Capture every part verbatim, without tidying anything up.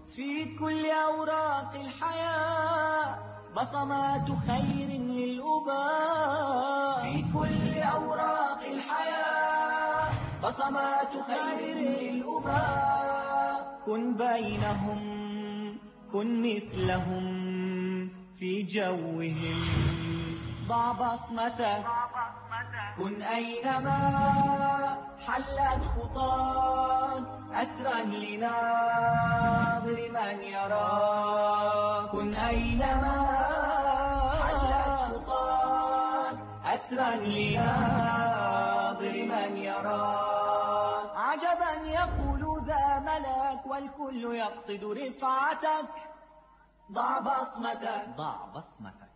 في كل أوراق الحياة بصمات خير للأباء، في كل أوراق الحياة بصمات خير للأباء. كن بينهم كن مثلهم في جوهم، ضع بصمتك كن أينما حلت خطاك، أسرا لناظر من يراك. كن أينما حلت خطاك، أسرا لناظر من يراك. عجبا يقول ذا ملك والكل يقصد رفعتك، ضع بصمتك ضع بصمتك.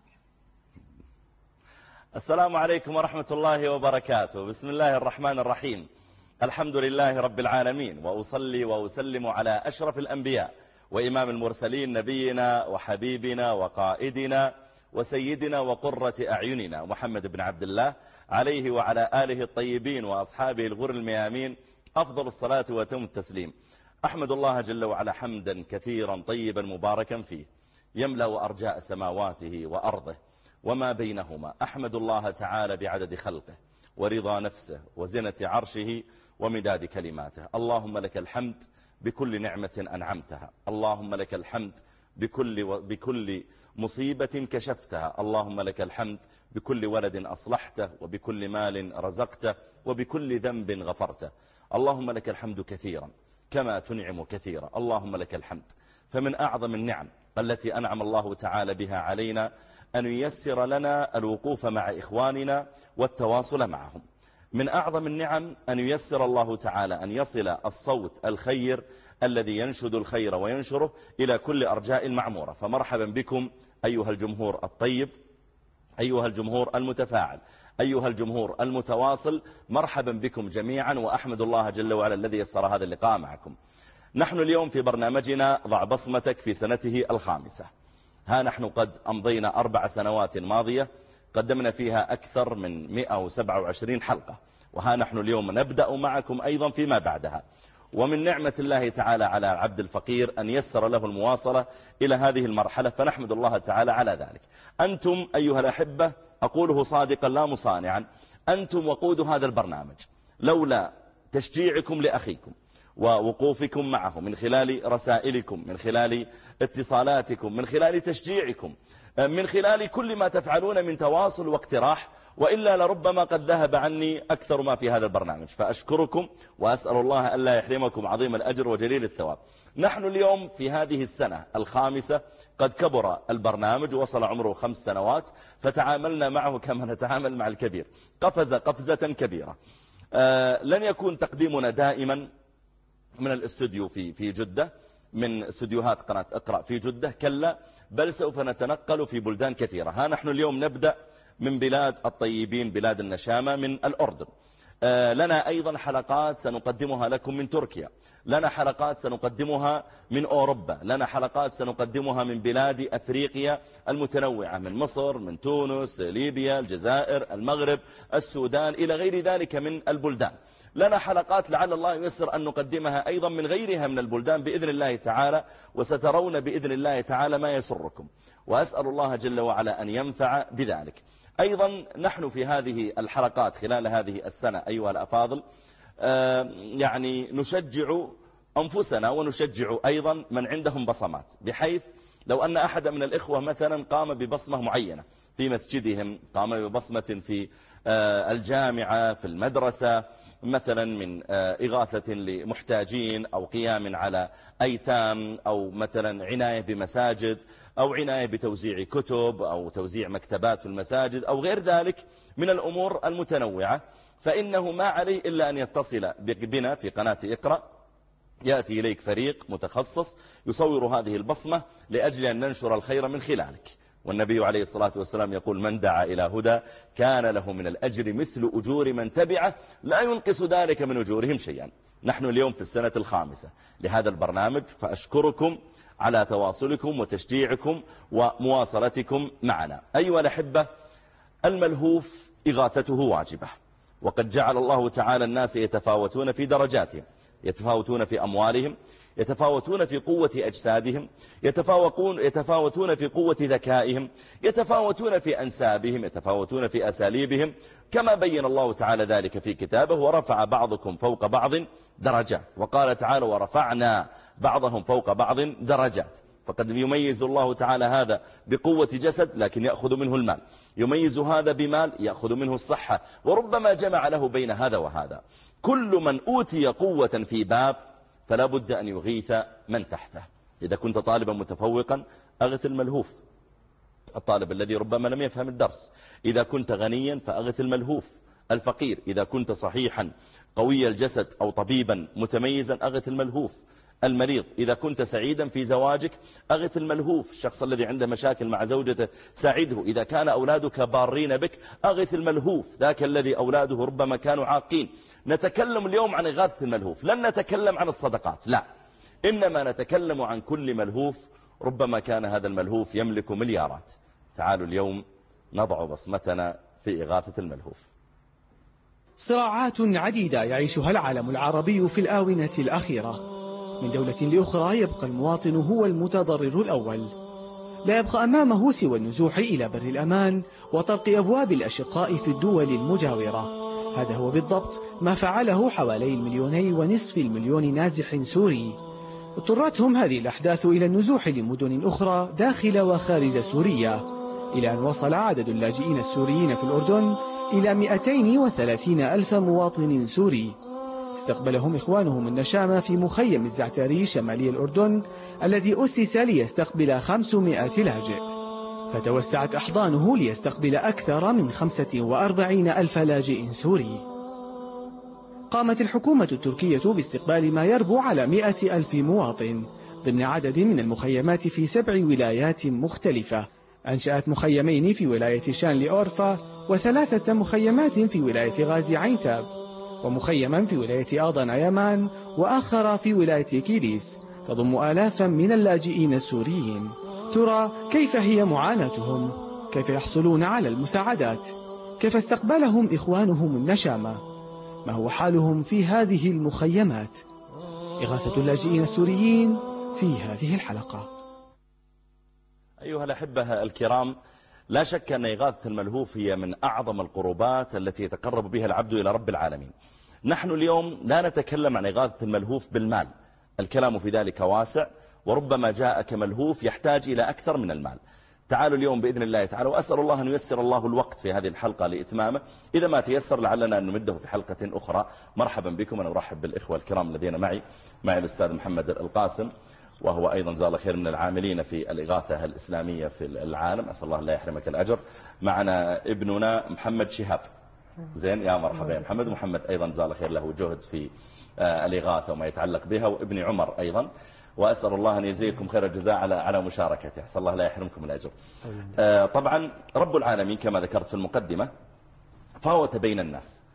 السلام عليكم ورحمة الله وبركاته. بسم الله الرحمن الرحيم. الحمد لله رب العالمين، وأصلي وأسلم على أشرف الأنبياء وإمام المرسلين، نبينا وحبيبنا وقائدنا وسيدنا وقرة أعيننا محمد بن عبد الله، عليه وعلى آله الطيبين وأصحابه الغر الميامين أفضل الصلاة وتم التسليم. أحمد الله جل وعلا حمدا كثيرا طيبا مباركا فيه، يملأ أرجاء سماواته وأرضه وما بينهما. أحمد الله تعالى بعدد خلقه ورضا نفسه وزنة عرشه ومداد كلماته. اللهم لك الحمد بكل نعمة أنعمتها، اللهم لك الحمد بكل, بكل مصيبة كشفتها، اللهم لك الحمد بكل ولد أصلحته وبكل مال رزقته وبكل ذنب غفرته. اللهم لك الحمد كثيرا كما تنعم كثيرا. اللهم لك الحمد. فمن أعظم النعم التي أنعم الله تعالى بها علينا أن ييسر لنا الوقوف مع إخواننا والتواصل معهم. من أعظم النعم أن ييسر الله تعالى أن يصل الصوت الخير الذي ينشد الخير وينشره إلى كل أرجاء المعمورة. فمرحبا بكم أيها الجمهور الطيب، أيها الجمهور المتفاعل، أيها الجمهور المتواصل، مرحبا بكم جميعا، وأحمد الله جل وعلا الذي يسر هذا اللقاء معكم. نحن اليوم في برنامجنا ضع بصمتك في سنته الخامسة. ها نحن قد أمضينا أربع سنوات ماضية قدمنا فيها أكثر من مئة وسبعة وعشرين حلقة، وها نحن اليوم نبدأ معكم أيضا فيما بعدها. ومن نعمة الله تعالى على عبد الفقير أن يسر له المواصلة إلى هذه المرحلة، فنحمد الله تعالى على ذلك. أنتم أيها الأحبة، أقوله صادقا لا مصانعا، أنتم وقود هذا البرنامج. لولا تشجيعكم لأخيكم ووقوفكم معه من خلال رسائلكم، من خلال اتصالاتكم، من خلال تشجيعكم، من خلال كل ما تفعلون من تواصل واقتراح، وإلا لربما قد ذهب عني أكثر ما في هذا البرنامج. فأشكركم وأسأل الله ألا يحرمكم عظيم الأجر وجليل الثواب. نحن اليوم في هذه السنة الخامسة، قد كبر البرنامج وصل عمره خمس سنوات، فتعاملنا معه كما نتعامل مع الكبير، قفز قفزة كبيرة. آه لن يكون تقديمنا دائما من الاستوديو في في جدة، من استوديوهات قناة اقرأ في جدة، كلا، بل سوف نتنقل في بلدان كثيرة. ها نحن اليوم نبدأ من بلاد الطيبين، بلاد النشامة، من الأردن. آه لنا أيضا حلقات سنقدمها لكم من تركيا، لنا حلقات سنقدمها من أوروبا، لنا حلقات سنقدمها من بلاد أفريقيا المتنوعة، من مصر، من تونس، ليبيا، الجزائر، المغرب، السودان، إلى غير ذلك من البلدان. لنا حلقات لعل الله يسر أن نقدمها أيضا من غيرها من البلدان بإذن الله تعالى، وسترون بإذن الله تعالى ما يسركم، وأسأل الله جل وعلا أن ينفع بذلك. أيضا نحن في هذه الحلقات خلال هذه السنة أيها الأفاضل، يعني نشجع أنفسنا ونشجع أيضا من عندهم بصمات، بحيث لو أن أحد من الإخوة مثلا قام ببصمة معينة في مسجدهم، قام ببصمة في الجامعة، في المدرسة مثلا، من إغاثة لمحتاجين أو قيام على أيتام، أو مثلا عناية بمساجد، أو عناية بتوزيع كتب أو توزيع مكتبات في المساجد، أو غير ذلك من الأمور المتنوعة، فإنه ما عليه إلا أن يتصل بنا في قناة اقرأ. يأتي إليك فريق متخصص يصور هذه البصمة لأجل أن ننشر الخير من خلالك. والنبي عليه الصلاة والسلام يقول: من دعا إلى هدى كان له من الأجر مثل أجور من تبعه لا ينقص ذلك من أجورهم شيئا. نحن اليوم في السنة الخامسة لهذا البرنامج، فأشكركم على تواصلكم وتشجيعكم ومواصلتكم معنا. أيها الأحبة، الملهوف إغاثته واجبة، وقد جعل الله تعالى الناس يتفاوتون في درجاتهم، يتفاوتون في أموالهم، يتفاوتون في قوة أجسادهم، يتفاوتون يتفاوتون في قوة ذكائهم، يتفاوتون في أنسابهم، يتفاوتون في أساليبهم، كما بين الله تعالى ذلك في كتابه: ورفع بعضكم فوق بعض درجات. وقال تعالى: ورفعنا بعضهم فوق بعض درجات. فقد يميز الله تعالى هذا بقوة جسد لكن يأخذ منه المال، يميز هذا بمال يأخذ منه الصحة، وربما جمع له بين هذا وهذا. كل من أوتي قوة في باب فلا بد أن يغيث من تحته. إذا كنت طالبا متفوقا أغث الملهوف، الطالب الذي ربما لم يفهم الدرس. إذا كنت غنيا فأغث الملهوف الفقير. إذا كنت صحيحا قوي الجسد أو طبيبا متميزا أغث الملهوف المريض. إذا كنت سعيدا في زواجك أغث الملهوف، الشخص الذي عنده مشاكل مع زوجته ساعده. إذا كان أولادك بارين بك أغث الملهوف، ذاك الذي أولاده ربما كانوا عاقين. نتكلم اليوم عن إغاثة الملهوف، لن نتكلم عن الصدقات، لا، إنما نتكلم عن كل ملهوف ربما كان هذا الملهوف يملك مليارات. تعالوا اليوم نضع بصمتنا في إغاثة الملهوف. صراعات عديدة يعيشها العالم العربي في الآونة الأخيرة، من دولة لأخرى يبقى المواطن هو المتضرر الأول، لا يبقى أمامه سوى النزوح إلى بر الأمان وطرق أبواب الأشقاء في الدول المجاورة. هذا هو بالضبط ما فعله حوالي المليوني ونصف المليون نازح سوري. اضطرتهم هذه الأحداث إلى النزوح لمدن أخرى داخل وخارج سوريا، إلى أن وصل عدد اللاجئين السوريين في الأردن إلى مئتين وثلاثين ألف مواطن سوري. استقبلهم إخوانهم النشامة في مخيم الزعتاري شمالي الأردن الذي أسس ليستقبل خمسمائة لاجئ، فتوسعت أحضانه ليستقبل أكثر من خمسة وأربعين ألف لاجئ سوري. قامت الحكومة التركية باستقبال ما يربو على مئة ألف مواطن ضمن عدد من المخيمات في سبع ولايات مختلفة. أنشأت مخيمين في ولاية شانلي أورفا، وثلاثة مخيمات في ولاية غازي عينتاب، ومخيما في ولاية آضان أيمان، وآخر في ولاية كيليس، تضم آلافا من اللاجئين السوريين. ترى كيف هي معاناتهم؟ كيف يحصلون على المساعدات؟ كيف استقبلهم إخوانهم النشامة؟ ما هو حالهم في هذه المخيمات؟ إغاثة اللاجئين السوريين في هذه الحلقة. أيها الأحبة الكرام، لا شك أن إغاثة الملهوف هي من أعظم القربات التي يتقرب بها العبد إلى رب العالمين. نحن اليوم لا نتكلم عن إغاثة الملهوف بالمال، الكلام في ذلك واسع، وربما جاءك ملهوف يحتاج إلى أكثر من المال. تعالوا اليوم بإذن الله تعالى، وأسأل الله أن ييسر الله الوقت في هذه الحلقة لإتمامه، إذا ما تيسر لعلنا أن نمده في حلقة أخرى. مرحبا بكم، أنا أرحب بالإخوة الكرام الذين معي معي الأستاذ محمد القاسم، وهو أيضا جزاه الله خير من العاملين في الإغاثة الإسلامية في العالم، أسأل الله لا يحرمك الأجر. معنا ابننا محمد شهاب، زين، يا مرحبا يا محمد. محمد أيضا جزاه الله خير، له جهد في الإغاثة وما يتعلق بها، وابني عمر أيضا، وأسأل الله أن يجزيكم خير الجزاء على على مشاركته، أسأل الله لا يحرمكم الأجر. طبعا رب العالمين كما ذكرت في المقدمة فاوت بين الناس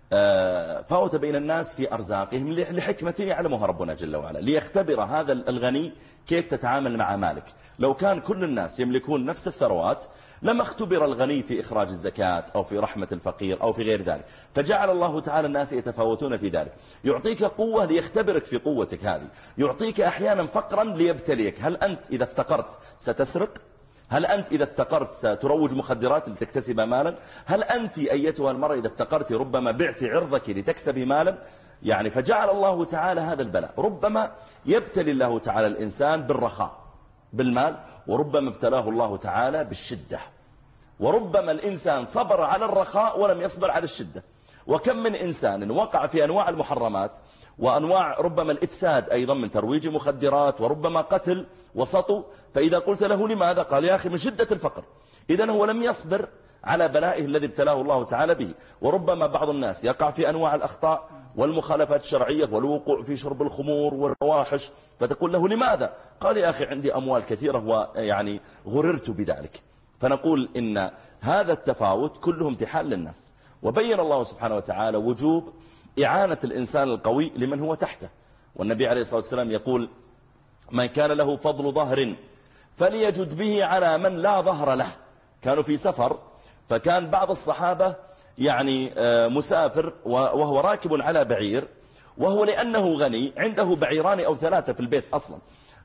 فاوت بين الناس في أرزاقهم لحكمة يعلمها ربنا جل وعلا، ليختبر هذا الغني كيف تتعامل مع مالك. لو كان كل الناس يملكون نفس الثروات لما اختبر الغني في إخراج الزكاة أو في رحمة الفقير أو في غير ذلك، فجعل الله تعالى الناس يتفاوتون في ذلك. يعطيك قوة ليختبرك في قوتك هذه، يعطيك أحيانا فقرا ليبتليك. هل أنت إذا افتقرت ستسرق؟ هل أنت إذا افتقرت ستروج مخدرات لتكتسب مالا؟ هل أنت أيتها المرأة إذا افتقرت ربما بعت عرضك لتكسبي مالا؟ يعني فجعل الله تعالى هذا البلاء. ربما يبتلي الله تعالى الإنسان بالرخاء بالمال، وربما ابتلاه الله تعالى بالشدة، وربما الإنسان صبر على الرخاء ولم يصبر على الشدة. وكم من إنسان وقع في أنواع المحرمات وأنواع ربما الإفساد أيضا من ترويج مخدرات وربما قتل وسطو، فإذا قلت له لماذا؟ قال يا أخي من شدة الفقر. إذن هو لم يصبر على بلائه الذي ابتلاه الله تعالى به. وربما بعض الناس يقع في أنواع الأخطاء والمخالفات الشرعية والوقوع في شرب الخمور والفواحش، فتقول له لماذا؟ قال يا أخي عندي أموال كثيرة ويعني غررت بذلك. فنقول إن هذا التفاوت كله امتحان للناس، وبين الله سبحانه وتعالى وجوب إعانة الإنسان القوي لمن هو تحته. والنبي عليه الصلاة والسلام يقول من كان له فضل ظهر فليجد به على من لا ظهر له. كانوا في سفر، فكان بعض الصحابة يعني مسافر وهو راكب على بعير، وهو لأنه غني عنده بعيران أو ثلاثة في البيت أصلا،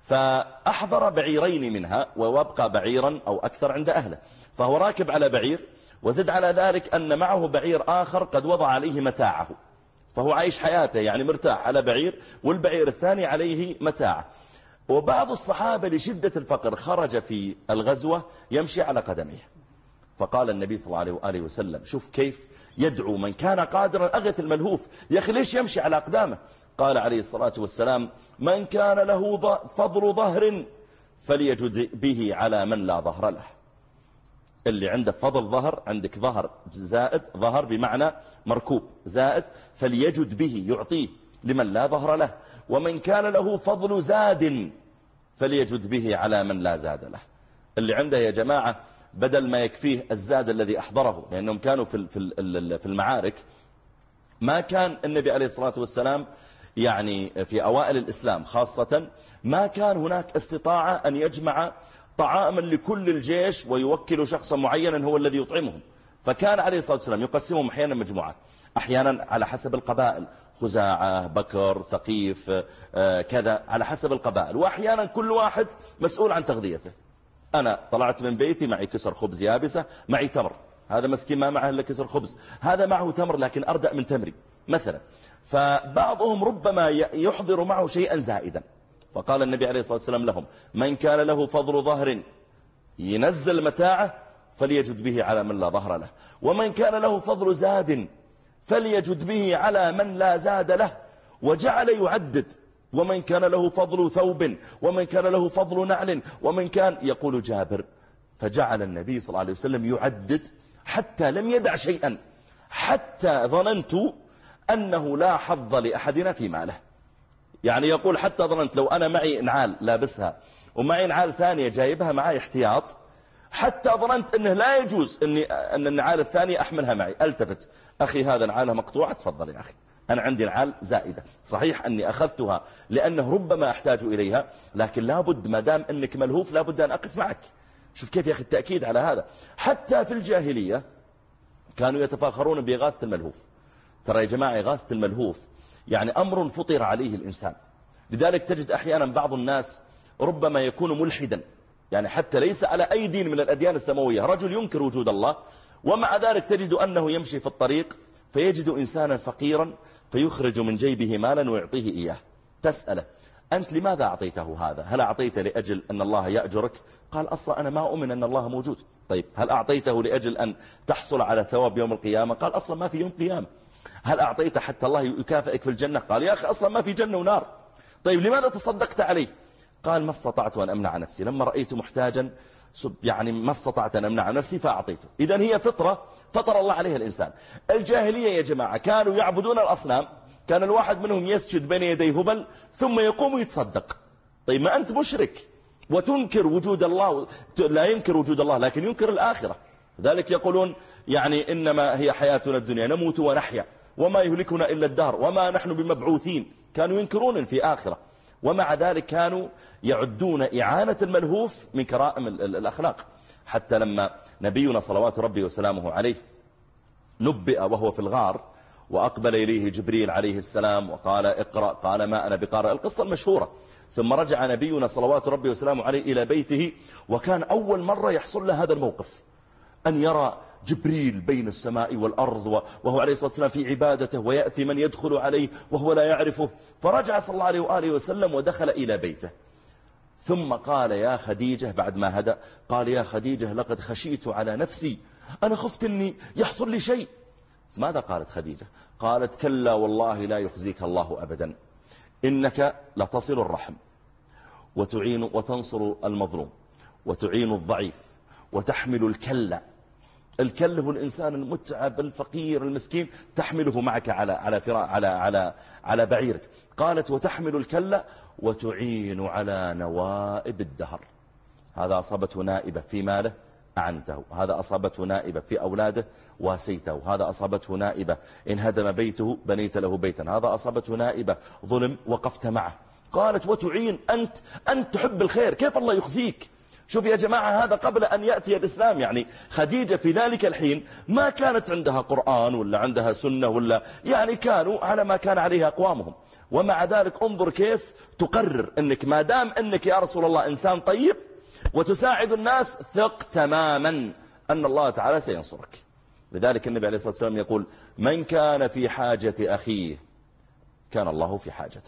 فأحضر بعيرين منها ويبقى بعيرا أو أكثر عند أهله، فهو راكب على بعير، وزد على ذلك أن معه بعير آخر قد وضع عليه متاعه، فهو عايش حياته يعني مرتاح على بعير، والبعير الثاني عليه متاعه. وبعض الصحابة لشدة الفقر خرج في الغزوة يمشي على قدميه، فقال النبي صلى الله عليه وآله وسلم شوف كيف يدعو من كان قادرا أغث الملهوف، يا أخي ليش يمشي على أقدامه؟ قال عليه الصلاة والسلام من كان له فضل ظهر فليجد به على من لا ظهر له. اللي عنده فضل ظهر، عندك ظهر زائد، ظهر بمعنى مركوب زائد، فليجد به يعطيه لمن لا ظهر له. ومن كان له فضل زاد فليجد به على من لا زاد له. اللي عنده يا جماعة بدل ما يكفيه الزاد الذي أحضره، لأنهم كانوا في في المعارك، ما كان النبي عليه الصلاة والسلام يعني في أوائل الإسلام خاصة ما كان هناك استطاعة أن يجمع طعاما لكل الجيش ويوكل شخصا معينا هو الذي يطعمهم، فكان عليه الصلاة والسلام يقسمهم أحيانا مجموعات، أحيانا على حسب القبائل، خزاعة، بكر، ثقيف، كذا على حسب القبائل، وأحيانا كل واحد مسؤول عن تغذيته. أنا طلعت من بيتي معي كسر خبز يابسة، معي تمر، هذا مسكين ما معه إلا كسر خبز، هذا معه تمر لكن أردأ من تمري مثلا. فبعضهم ربما يحضر معه شيئا زائدا، فقال النبي عليه الصلاة والسلام لهم من كان له فضل ظهر ينزل متاعه فليجد به على من لا ظهر له، ومن كان له فضل زاد فليجد به على من لا زاد له. وجعل يعدد ومن كان له فضل ثوب، ومن كان له فضل نعل، ومن كان، يقول جابر فجعل النبي صلى الله عليه وسلم يعدد حتى لم يدع شيئا، حتى ظننت أنه لا حظ لأحدنا في ماله. يعني يقول حتى ظننت لو أنا معي نعال لابسها ومعي نعال ثانية جايبها معي احتياط، حتى ظننت أنه لا يجوز أني أن النعال الثانية أحملها معي، ألتفت أخي هذا نعالها مقطوعة، تفضل يا أخي أنا عندي نعال زائدة، صحيح أني أخذتها لأنه ربما أحتاج إليها، لكن لابد ما دام أنك ملهوف لابد أن أقف معك. شوف كيف يا أخي التأكيد على هذا. حتى في الجاهلية كانوا يتفاخرون بإغاثة الملهوف. ترى يا جماعة إغاثة الملهوف يعني أمر فطر عليه الإنسان، لذلك تجد أحيانا بعض الناس ربما يكون ملحدا، يعني حتى ليس على أي دين من الأديان السماوية، رجل ينكر وجود الله، ومع ذلك تجد أنه يمشي في الطريق فيجد إنسانا فقيرا فيخرج من جيبه مالا ويعطيه إياه. تسأله أنت لماذا أعطيته هذا؟ هل أعطيته لأجل أن الله يأجرك؟ قال أصلا أنا ما أؤمن أن الله موجود. طيب هل أعطيته لأجل أن تحصل على ثواب يوم القيامة؟ قال أصلا ما في يوم قيامة. هل أعطيته حتى الله يكافئك في الجنة؟ قال يا أخي أصلا ما في جنة ونار. طيب لماذا تصدقت عليه؟ قال ما استطعت أن أمنع نفسي، لما رأيت محتاجا يعني ما استطعت أن أمنع نفسي فأعطيته. إذن هي فطرة فطر الله عليها الإنسان. الجاهلية يا جماعة كانوا يعبدون الأصنام، كان الواحد منهم يسجد بين يدي هبل ثم يقوم يتصدق. طيب ما أنت مشرك وتنكر وجود الله، لا ينكر وجود الله لكن ينكر الآخرة، ذلك يقولون يعني إنما هي حياتنا الدنيا نموت ونحيا وما يهلكنا إلا الدهر وما نحن بمبعوثين. كانوا ينكرون في آخرة، ومع ذلك كانوا يعدون إعانة الملهوف من كرائم الأخلاق. حتى لما نبينا صلوات ربي وسلامه عليه نبئ وهو في الغار وأقبل إليه جبريل عليه السلام وقال اقرأ، قال ما أنا بقارئ، القصة المشهورة. ثم رجع نبينا صلوات ربي وسلامه عليه إلى بيته، وكان أول مرة يحصل له هذا الموقف، أن يرى جبريل بين السماء والأرض وهو عليه الصلاة والسلام في عبادته، ويأتي من يدخل عليه وهو لا يعرفه. فرجع صلى الله عليه وآله وسلم ودخل إلى بيته، ثم قال يا خديجة بعد ما هدأ، قال يا خديجة لقد خشيت على نفسي، أنا خفت أني يحصل لي شيء. ماذا قالت خديجة؟ قالت كلا والله لا يخزيك الله أبدا، إنك لتصل الرحم وتعين وتنصر المظلوم وتعين الضعيف وتحمل الكل. الكل هو الإنسان المتعب الفقير المسكين، تحمله معك على على فراء على على على بعيرك. قالت وتحمل الكل وتعين على نوائب الدهر. هذا أصابته نائبة في ماله أعنته، هذا أصابته نائبة في أولاده واسيته، هذا أصابته نائبة إن هدم بيته بنيت له بيتا، هذا أصابته نائبة ظلم وقفت معه. قالت وتعين، أنت أنت تحب الخير، كيف الله يخزيك؟ شوف يا جماعة هذا قبل أن يأتي الإسلام. يعني خديجة في ذلك الحين ما كانت عندها قرآن ولا عندها سنة ولا يعني كانوا على ما كان عليه أقوامهم، ومع ذلك انظر كيف تقرر أنك ما دام أنك يا رسول الله إنسان طيب وتساعد الناس ثق تماما أن الله تعالى سينصرك. لذلك النبي عليه الصلاة والسلام يقول من كان في حاجة أخيه كان الله في حاجته.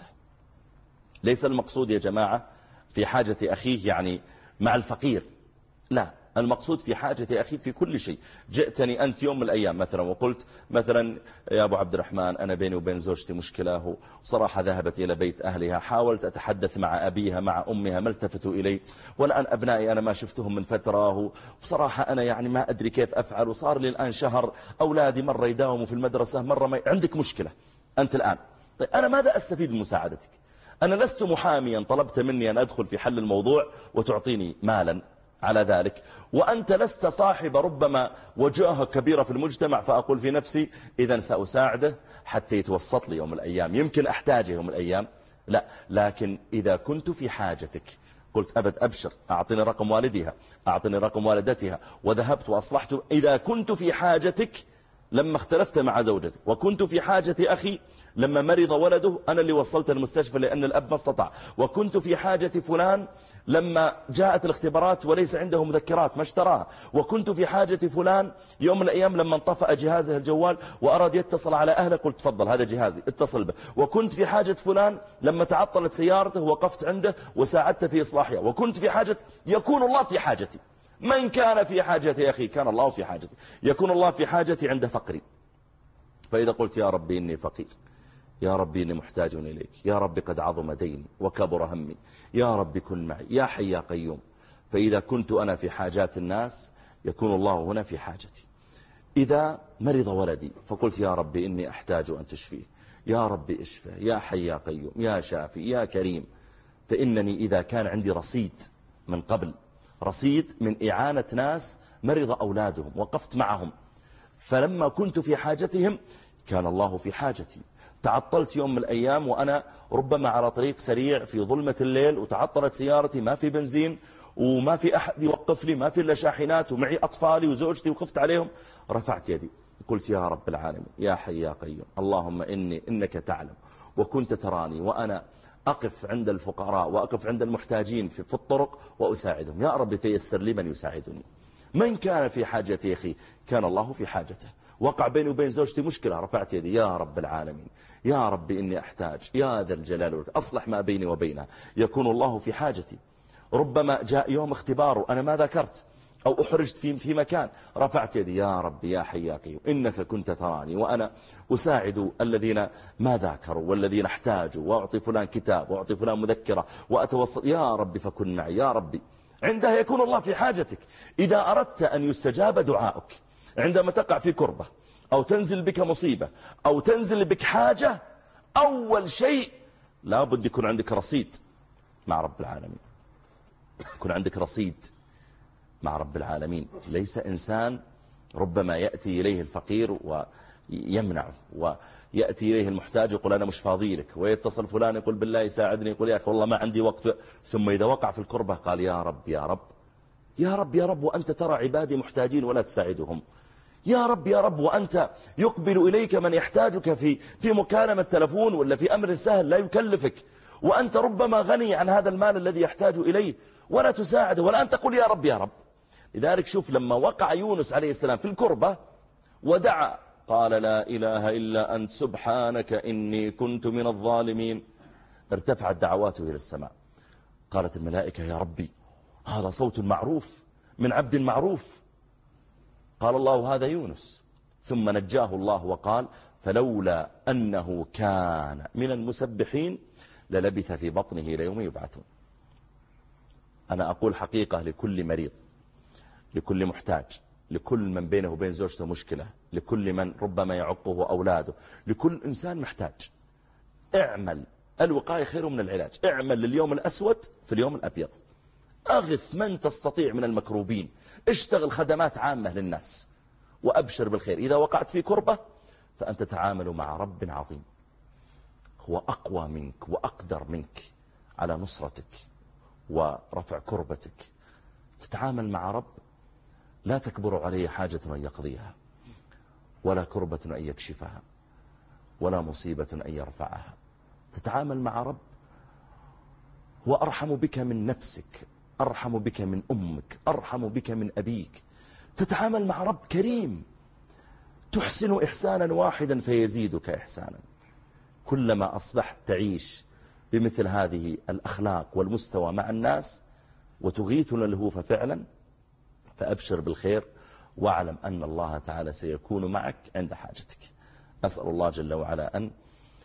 ليس المقصود يا جماعة في حاجة أخيه يعني مع الفقير، لا، المقصود في حاجة أخيه في كل شيء. جئتني أنت يوم من الأيام مثلا وقلت مثلا يا أبو عبد الرحمن أنا بيني وبين زوجتي مشكلة وصراحة ذهبت إلى بيت أهلها، حاولت أتحدث مع أبيها مع أمها ما التفتوا إلي، والآن أبنائي أنا ما شفتهم من فترة وصراحة أنا يعني ما أدري كيف أفعل، وصار لي الآن شهر أولادي مرة يداوموا في المدرسة مرة ما. عندك مشكلة أنت الآن، طيب أنا ماذا أستفيد من مساعدتك؟ أنا لست محاميا طلبت مني أن أدخل في حل الموضوع وتعطيني مالا على ذلك، وأنت لست صاحب ربما وجاهة كبيرة في المجتمع، فأقول في نفسي إذا سأساعده حتى يتوسط لي يوم الأيام، يمكن أحتاجه يوم الأيام. لا، لكن إذا كنت في حاجتك قلت أبد أبشر أعطني رقم والدها أعطني رقم والدتها، وذهبت وأصلحت. إذا كنت في حاجتك لما اختلفت مع زوجتك، وكنت في حاجة أخي لما مرض ولده أنا اللي وصلت المستشفى لأن الأب ما استطاع، وكنت في حاجة فلان لما جاءت الاختبارات وليس عنده مذكرات ما اشتراها، وكنت في حاجة فلان يوم من الأيام لما انطفأ جهازه الجوال وأراد يتصل على أهله قلت تفضل هذا جهازي اتصل به، وكنت في حاجة فلان لما تعطلت سيارته وقفت عنده وساعدت في إصلاحها، وكنت في حاجة. يكون الله في حاجتي. من كان في حاجة أخي كان الله في حاجتي. يكون الله في حاجتي عند فقري، فإذا قلت يا ربي إني فقير، يا ربي إني محتاج إليك، يا ربي قد عظم ديني وكبر همي، يا ربي كن معي، يا حي يا قيوم. فإذا كنت أنا في حاجات الناس يكون الله هنا في حاجتي. إذا مرض ولدي فقلت يا ربي إني أحتاج أن تشفيه، يا ربي اشفه، يا حي يا قيوم، يا شافي يا كريم. فإنني إذا كان عندي رصيد من قبل، رصيد من إعانة ناس مرض أولادهم وقفت معهم، فلما كنت في حاجتهم كان الله في حاجتي. تعطلت يوم من الأيام وأنا ربما على طريق سريع في ظلمة الليل وتعطلت سيارتي، ما في بنزين وما في أحد يوقف لي، ما في إلا شاحنات ومعي أطفالي وزوجتي وخفت عليهم، رفعت يدي قلت يا رب العالمين يا حي يا قيوم اللهم إني إنك تعلم وكنت تراني وأنا أقف عند الفقراء وأقف عند المحتاجين في الطرق وأساعدهم، يا رب فيسر لي من يساعدني. من كان في حاجة أخي كان الله في حاجته. وقع بيني وبين زوجتي مشكلة، رفعت يدي يا رب العالمين يا رب إني أحتاج، يا ذا الجلال والإكرام أصلح ما بيني وبينها، يكون الله في حاجتي. ربما جاء يوم اختبار وأنا ما ذكرت أو أحرجت في في مكان، رفعت يدي يا رب يا حي يا قيوم إنك كنت تراني وأنا أساعد الذين ما ذاكروا والذين احتاجوا، وأعطي فلان كتاب وأعطي فلان مذكرة وأتوسط، يا رب فكن معي يا ربي. عندها يكون الله في حاجتك. إذا أردت أن يستجاب دعائك عندما تقع في كربة أو تنزل بك مصيبة أو تنزل بك حاجة، أول شيء لا بد يكون عندك رصيد مع رب العالمين، يكون عندك رصيد مع رب العالمين. ليس إنسان ربما يأتي إليه الفقير ويمنعه، ويأتي إليه المحتاج يقول أنا مش فاضي لك، ويتصل فلان يقول بالله يساعدني يقول يا أخي والله ما عندي وقت، ثم إذا وقع في الكربة قال يا رب يا رب يا رب يا رب وأنت ترى عبادي محتاجين ولا تساعدهم، يا رب يا رب وأنت يقبل إليك من يحتاجك في في مكالمة تلفون ولا في أمر سهل لا يكلفك، وأنت ربما غني عن هذا المال الذي يحتاج إليه ولا تساعده، ولا أنت تقول يا رب يا رب. لذلك شوف لما وقع يونس عليه السلام في الكربة ودعا قال لا إله إلا أنت سبحانك إني كنت من الظالمين، ارتفعت دعواته إلى السماء. قالت الملائكة يا ربي هذا صوت معروف من عبد معروف. قال الله هذا يونس، ثم نجاه الله وقال فلولا أنه كان من المسبحين للبث في بطنه إلى يوم يبعثون. أنا أقول حقيقة لكل مريض، لكل محتاج، لكل من بينه وبين زوجته مشكلة، لكل من ربما يعقه أولاده، لكل إنسان محتاج، اعمل، الوقاية خير من العلاج. اعمل لليوم الأسود في اليوم الأبيض، أغث من تستطيع من المكروبين، اشتغل خدمات عامة للناس وأبشر بالخير. إذا وقعت في كربة فأنت تتعامل مع رب عظيم هو أقوى منك وأقدر منك على نصرتك ورفع كربتك. تتعامل مع رب لا تكبر عليه حاجة أن يقضيها، ولا كربة أن يكشفها، ولا مصيبة أن يرفعها. تتعامل مع رب هو أرحم بك من نفسك، أرحم بك من أمك، أرحم بك من أبيك. تتعامل مع رب كريم تحسن إحسانا واحدا فيزيدك إحسانا. كلما أصبحت تعيش بمثل هذه الأخلاق والمستوى مع الناس وتغيث الهوف فعلا، فأبشر بالخير واعلم أن الله تعالى سيكون معك عند حاجتك. أسأل الله جل وعلا أن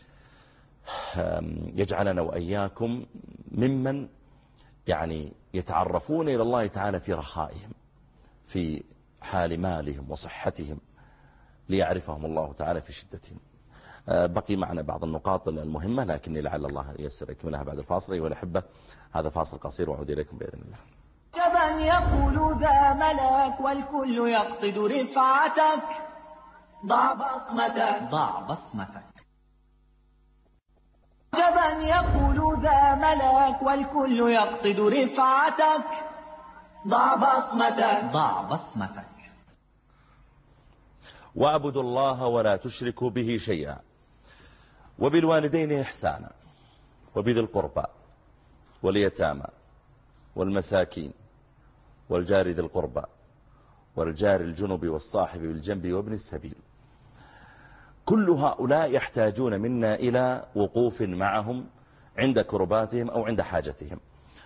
يجعلنا وإياكم ممن يعني يتعرفون إلى الله تعالى في رخائهم، في حال مالهم وصحتهم، ليعرفهم الله تعالى في شدتهم. بقي معنا بعض النقاط المهمة لكني لعل الله ييسر يكملها بعد الفاصل. أيها الأحبة، هذا فاصل قصير وأعود إليكم بإذن الله. جبا يقول ذا ملك والكل يقصد رفعتك، ضع بصمتك ضع بصمتك. جبا يقول ذا ملك والكل يقصد رفعتك، ضع بصمتك ضع بصمتك. واعبدوا الله ولا تشركوا به شيئا، وبالوالدين إحسانا، وبذي القربى واليتامى والمساكين والجار ذي القربى والجار الجنب والصاحب بالجنب وابن السبيل. كل هؤلاء يحتاجون منا إلى وقوف معهم عند كرباتهم أو عند حاجتهم.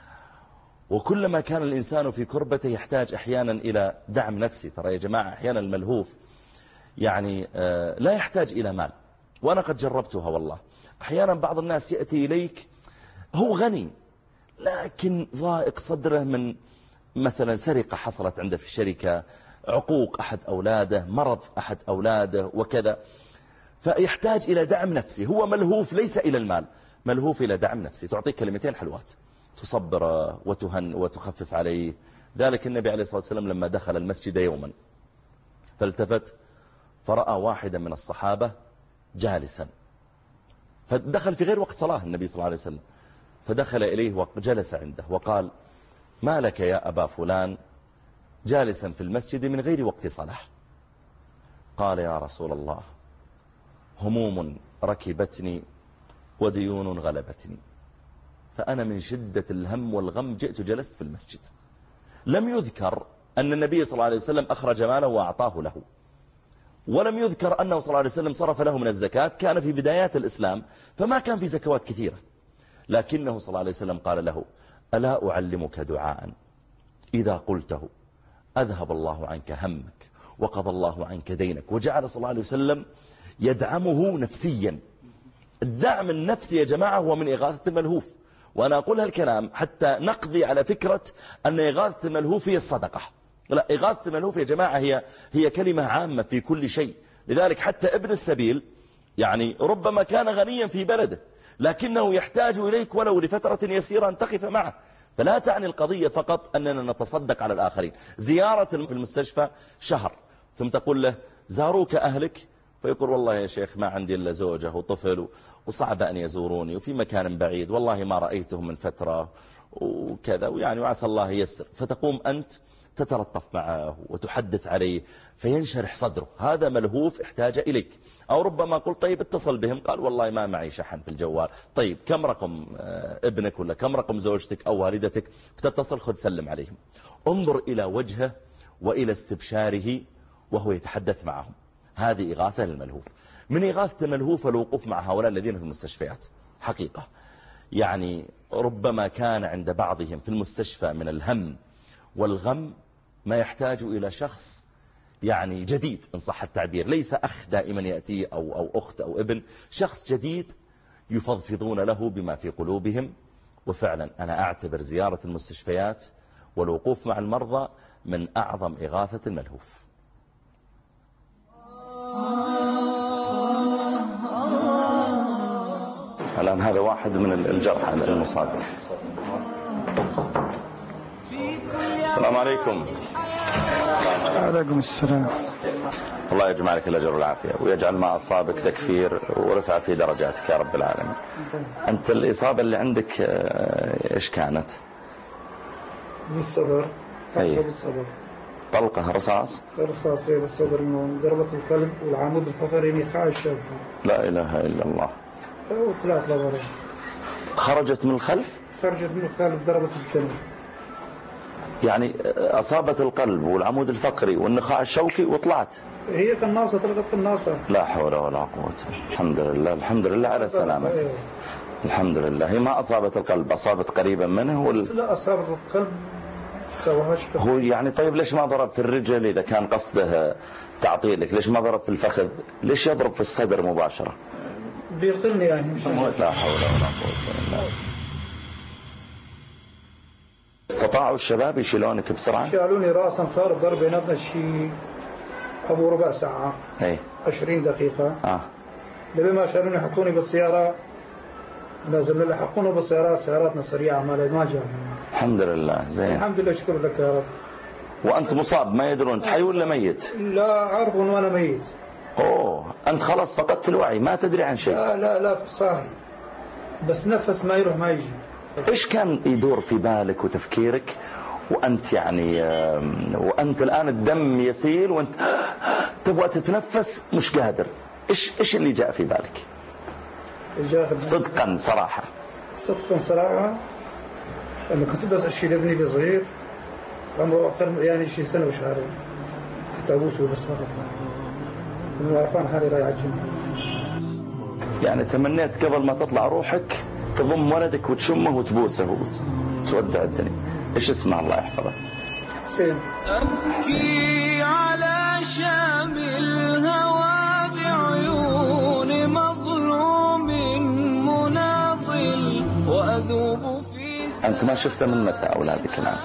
وكلما كان الإنسان في كربته يحتاج أحيانا إلى دعم نفسي. ترى يا جماعة أحيانا الملهوف يعني لا يحتاج إلى مال، وأنا قد جربتها والله. أحيانا بعض الناس يأتي إليك هو غني لكن ضائق صدره من مثلا سرقة حصلت عنده في الشركة، عقوق أحد أولاده، مرض أحد أولاده وكذا، فيحتاج إلى دعم نفسي. هو ملهوف ليس إلى المال، ملهوف إلى دعم نفسي. تعطيك كلمتين حلوات تصبر وتهن وتخفف عليه. ذلك النبي عليه الصلاة والسلام لما دخل المسجد يوما فالتفت فرأى واحدا من الصحابة جالسا، فدخل في غير وقت صلاة النبي صلى الله عليه وسلم، فدخل إليه وجلس عنده وقال: ما لك يا أبا فلان جالسا في المسجد من غير وقت صلاة؟ قال: يا رسول الله، هموم ركبتني وديون غلبتني، فأنا من شدة الهم والغم جئت جلست في المسجد. لم يذكر أن النبي صلى الله عليه وسلم أخرج ماله وأعطاه له، ولم يذكر أنه صلى الله عليه وسلم صرف له من الزكاة. كان في بدايات الإسلام فما كان في زكوات كثيرة، لكنه صلى الله عليه وسلم قال له: ألا أعلمك دعاء إذا قلته أذهب الله عنك همك وقضى الله عنك دينك. وجعل صلى الله عليه وسلم يدعمه نفسيا. الدعم النفسي يا جماعة هو من إغاثة الملهوف. وأنا أقول هالكلام حتى نقضي على فكرة أن إغاثة الملهوف هي الصدقة. لا، إغاثة الملهوف يا جماعة هي هي كلمة عامة في كل شيء. لذلك حتى ابن السبيل يعني ربما كان غنيا في بلده لكنه يحتاج إليك ولو لفترة يسيرة أن تقف معه. فلا تعني القضية فقط أننا نتصدق على الآخرين. زيارة في المستشفى شهر ثم تقول له: زاروك أهلك؟ فيقول: والله يا شيخ ما عندي إلا زوجة وطفل وصعب أن يزوروني وفي مكان بعيد، والله ما رأيتهم من فترة وكذا، ويعني وعسى الله ييسر. فتقوم أنت تتلطف معه وتحدث عليه فينشرح صدره. هذا ملهوف احتاج إليك. أو ربما قلت: طيب اتصل بهم، قال: والله ما معي شحن في الجوال. طيب كم رقم ابنك ولا كم رقم زوجتك أو والدتك؟ فتتصل، خذ سلم عليهم. انظر إلى وجهه وإلى استبشاره وهو يتحدث معهم. هذه إغاثة للملهوف. من إغاثة الملهوف الوقوف مع هؤلاء الذين في المستشفيات. حقيقة يعني ربما كان عند بعضهم في المستشفى من الهم والغم ما يحتاج إلى شخص يعني جديد إن صح التعبير، ليس أخ دائما يأتي أو, أو أخت أو ابن، شخص جديد يفضفضون له بما في قلوبهم. وفعلا أنا أعتبر زيارة المستشفيات والوقوف مع المرضى من أعظم إغاثة الملهوف. الآن هذا واحد من الجرحى المصاب. السلام عليكم. وعليكم السلام. الله يجمع لك الأجر والعافية ويجعل ما أصابك تكفير ورفع في درجاتك يا رب العالمين. أنت الإصابة اللي عندك إيش كانت؟ بالصدر. طلقة بالصدر. طلقة رصاص رصاصية بالصدر من ضربة القلب والعمود الفقري نخاع الشوكي. لا إله إلا الله. وطلعت لبرا. خرجت من الخلف؟ خرجت من الخلف ضربة الجنب. يعني أصابت القلب والعمود الفقري والنخاع الشوكي وطلعت. هي قناصة، طلقت قناصة. لا حول ولا قوة. الحمد لله الحمد لله على سلامتك. الحمد لله. هي ما أصابت القلب، أصابت قريبا منه وال... لا أصابت القلب سواهاش. هو يعني طيب ليش ما ضرب في الرجل إذا كان قصده تعطيلك؟ ليش ما ضرب في الفخذ؟ ليش يضرب في الصدر مباشرة؟ بيقتلني يعني مش لا حول ولا قوة إلا بالله. استطاعوا الشباب يشيلونك بسرعة؟ شالوني رأسا، صار ضرب بيناتنا شيء أبو ربع ساعة. اي عشرين دقيقة. اه لبي ما شالوني حطوني بالسيارة، لازم لحقونه بالسيارات، سياراتنا سريعة ما ما جاء. الحمد لله زين. الحمد لله شكر لك يا رب. وأنت مصاب ما يدرون أنت حي ولا ميت؟ لا عارفوا أنه أنا ميت. أوه أنت خلاص فقدت الوعي ما تدري عن شيء؟ لا لا لا صاحي، بس نفس ما يروح ما يجي. إيش كان يدور في بالك وتفكيرك وأنت يعني وأنت الآن الدم يسيل وأنت تبغى تتنفس مش قادر؟ إيش إيش اللي جاء في بالك؟ صدقا صراحة. صدقا صراحة أنا كنت بس أشيل ابني صغير عمره أكثر يعني شي سنة وشهرين، كنت أبوسه بس فقط إنه عرفان حالي رايح الجنة. يعني تمنيت قبل ما تطلع روحك تضم ولدك وتشمه وتبوسه وتودع الدنيا. إيش اسمه الله يحفظه؟ حسين. أبكي على شام الهوى بعيون مظلوم مناضل وأذوب في. أنت ما شفته من متى أولادك الآن؟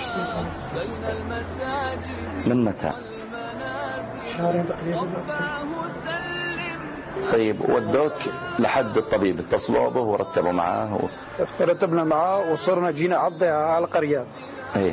من متى؟ شهرين تقريبا. طيب ودوك لحد الطبيب اتصلوا به ورتبوا معاه و... رتبنا معاه وصرنا جينا عضي على القرية. ايه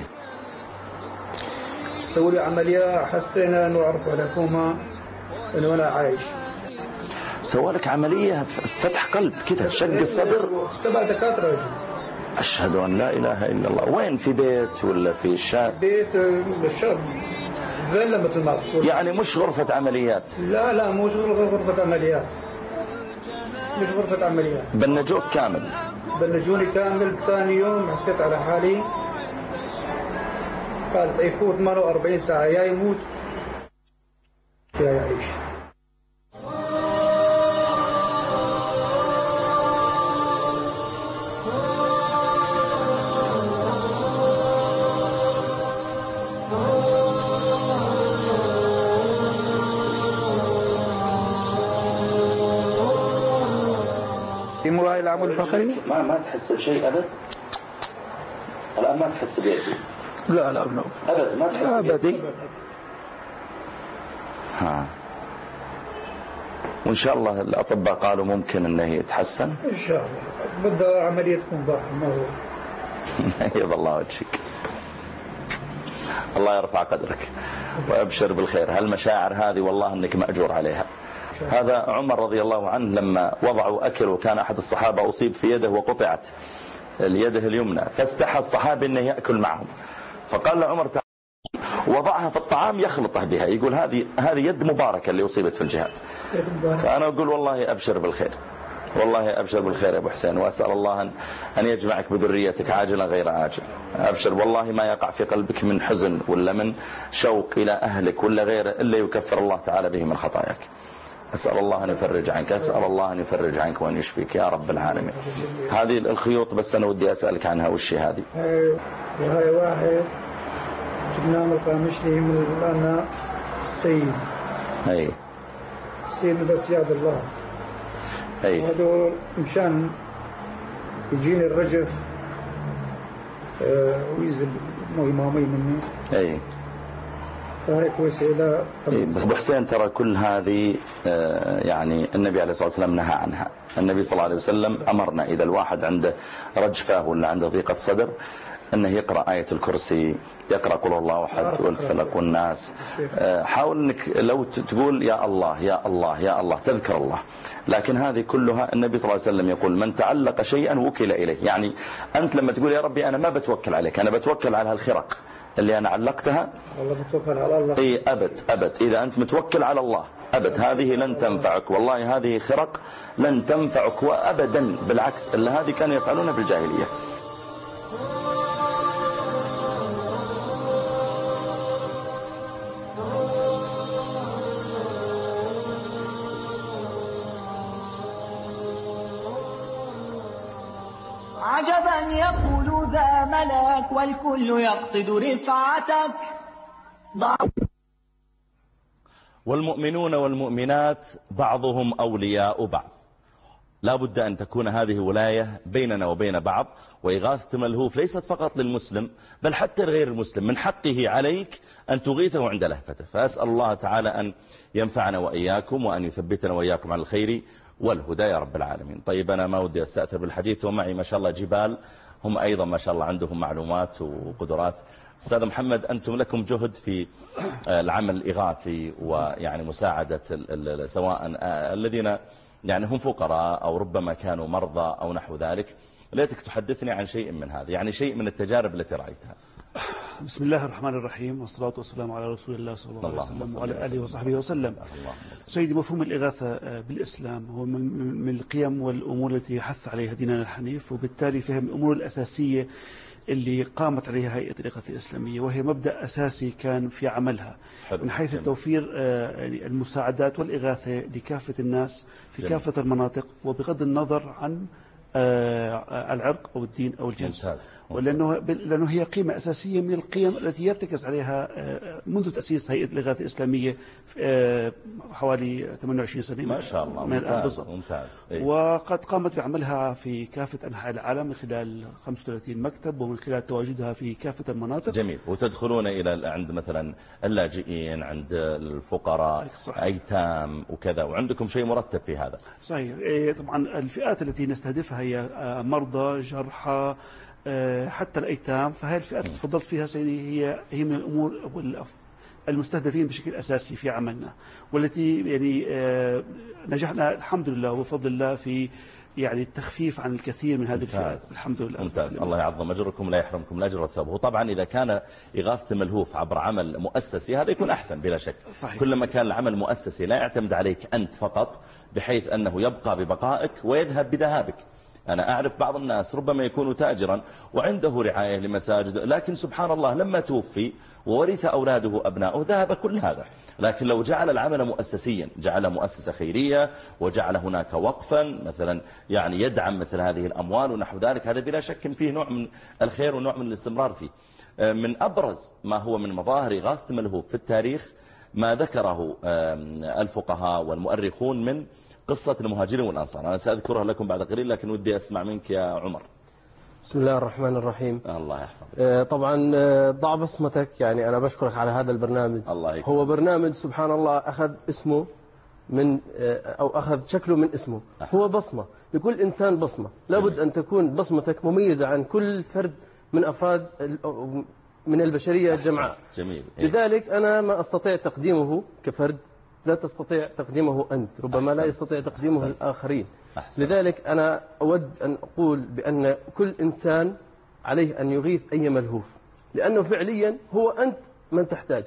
استووا لي عملية، حسينا انه عرفوا على كوما انه انا عايش. سووا لك عملية فتح قلب كذا شق الصدر؟ سبع دكاترة يجي. أشهد أن لا إله إلا الله. وين في بيت ولا في الشارع؟ بيت بالشرق فيلا مثل ما تقول. يعني مش غرفة عمليات؟ لا لا مش غرفة عمليات، مش غرفة عمليات. بنجوك كامل؟ بنجوني كامل. ثاني يوم حسيت على حالي قالت يفوت ثمانية وأربعين ساعة يا يموت يا يعيش. يمر العمود الفقري؟ ما ما تحس بشيء أبد؟ الآن ما تحس بيدي؟ لا لا ابنه أبد ما تحس بيدي؟ ها وإن شاء الله الأطباء قالوا ممكن أنه يتحسن؟ إن شاء الله بدها عملية تكون باقي ما هو. يض الله وجهك. الله يرفع قدرك وأبشر بالخير. هالمشاعر هذه والله أنك مأجور عليها. هذا عمر رضي الله عنه لما وضعوا أكل وكان أحد الصحابة أصيب في يده وقطعت اليده اليمنى فاستحى الصحابي أنه يأكل معهم فقال لعمر تعالى وضعها في الطعام يخلطه بها يقول هذه هذه يد مباركة اللي أصيبت في الجهاد. فأنا أقول والله أبشر بالخير والله أبشر بالخير يا أبو حسين وأسأل الله أن يجمعك بذريتك عاجلا غير عاجل. أبشر والله ما يقع في قلبك من حزن ولا من شوق إلى أهلك ولا غيره إلا يكفر الله تعالى به من خطاياك. أسأل الله أن يفرج عنك أسأل الله أن يفرج عنك وأن يشفيك يا رب العالمين. هذه الخيوط بس أنا ودي أسألك عنها وش هذه؟ وهي واحد جبناه من القامشلي من الآن السيد أي السيد بس يعد الله. أي وهذول مشان يجيني الرجف آه وينزل مي مامي مني. أي فهيك وسيلة. إيه بس أبو حسين ترى كل هذه يعني النبي عليه الصلاة والسلام نهى عنها. النبي صلى الله عليه وسلم أمرنا إذا الواحد عنده رجفة ولا عنده ضيقة صدر أنه يقرأ آية الكرسي يقرأ قل الله أحد والفلق والناس. حاول أنك لو تقول يا الله يا الله يا الله تذكر الله. لكن هذه كلها النبي صلى الله عليه وسلم يقول من تعلق شيئا وكل إليه. يعني أنت لما تقول يا ربي أنا ما بتوكل عليك أنا بتوكل على هالخرق اللي أنا علقتها والله متوكل على الله. اي أبد أبد إذا أنت متوكل على الله أبد هذه لن تنفعك، والله هذه خرق لن تنفعك وأبدا، بالعكس إلا هذه كانوا يفعلونها بالجاهلية. عجبا يقول ذا ملك والكل يقصد رفعتك. والمؤمنون والمؤمنات بعضهم أولياء بعض، لا بد أن تكون هذه ولاية بيننا وبين بعض. وإغاثة ملهوف ليست فقط للمسلم بل حتى غير المسلم، من حقه عليك أن تغيثه عند لهفته. فأسأل الله تعالى أن ينفعنا وإياكم وأن يثبتنا وإياكم على الخير والهدى يا رب العالمين. طيب أنا ما ودي أستأثر بالحديث، ومعي ما شاء الله جبال هم أيضا ما شاء الله عندهم معلومات وقدرات. أستاذ محمد، أنتم لكم جهد في العمل الإغاثي ويعني مساعدة سواء الذين يعني هم فقراء أو ربما كانوا مرضى أو نحو ذلك. ليتك تحدثني عن شيء من هذا، يعني شيء من التجارب التي رأيتها. بسم الله الرحمن الرحيم، والصلاة والسلام على رسول الله صلى الله عليه وسلم وعلى آله وصحبه وسلم. سيدي، مفهوم الإغاثة بالإسلام هو من القيم والأمور التي حث عليها ديننا الحنيف، وبالتالي فهم الأمور الأساسية اللي قامت عليها هيئة الإغاثة الإسلامية، وهي مبدأ أساسي كان في عملها حلو. من حيث توفير المساعدات والإغاثة لكافة الناس في جميل. كافة المناطق، وبغض النظر عن العرق أو الدين أو الجنس. ممتاز. ولأنه لأنه هي قيمة أساسية من القيم التي يرتكز عليها منذ تأسيس هيئة الإغاثة الإسلامية حوالي ثمانية وعشرين سنة ما شاء الله. من ممتاز. ممتاز. إيه؟ وقد قامت بعملها في كافة أنحاء العالم من خلال خمسة وثلاثين مكتب، ومن خلال تواجدها في كافة المناطق. جميل. وتدخلون إلى عند مثلا اللاجئين، عند الفقراء، أيتام وكذا، وعندكم شيء مرتب في هذا. صحيح. إيه طبعا الفئات التي نستهدفها هي مرضى، جرحى، حتى الأيتام. فهذه الفئات اللي تفضلت فيها سيدي هي هي من الأمور المستهدفين بشكل أساسي في عملنا، والتي يعني نجحنا الحمد لله وبفضل الله في يعني التخفيف عن الكثير من هذه الفئات الحمد لله. ممتاز. الله يعظم أجركم، لا يحرمكم الأجر والثواب. وطبعا إذا كان إغاثة ملهوف عبر عمل مؤسسي هذا يكون أحسن بلا شك. صحيح. كلما كان العمل مؤسسي لا يعتمد عليك أنت فقط، بحيث أنه يبقى ببقائك ويذهب بذهابك. أنا أعرف بعض الناس ربما يكون تاجرا وعنده رعاية لمساجد، لكن سبحان الله لما توفي وورث أولاده أبناؤه ذهب كل هذا. لكن لو جعل العمل مؤسسيا، جعل مؤسسة خيرية وجعل هناك وقفا مثلا يعني يدعم مثل هذه الأموال ونحو ذلك، هذا بلا شك فيه نوع من الخير ونوع من الاستمرار فيه. من أبرز ما هو من مظاهر إغاثة ملهوف في التاريخ ما ذكره الفقهاء والمؤرخون من قصة المهاجرين والأنصار. أنا سأذكرها لكم بعد قليل، لكن ودي أسمع منك يا عمر. بسم الله الرحمن الرحيم. الله يحفظك. طبعا ضع بصمتك، يعني أنا بشكرك على هذا البرنامج. الله يكرمك. هو برنامج سبحان الله أخذ اسمه من أو أخذ شكله من اسمه. هو بصمة لكل إنسان، بصمة لابد أن تكون بصمتك مميزة عن كل فرد من أفراد من البشرية الجمعاء. جميل. لذلك أنا ما أستطيع تقديمه كفرد لا تستطيع تقديمه أنت، ربما أحسن. لا يستطيع تقديمه أحسن. الآخرين. أحسن. لذلك أنا أود أن أقول بأن كل إنسان عليه أن يغيث أي ملهوف، لأنه فعليا هو أنت من تحتاج،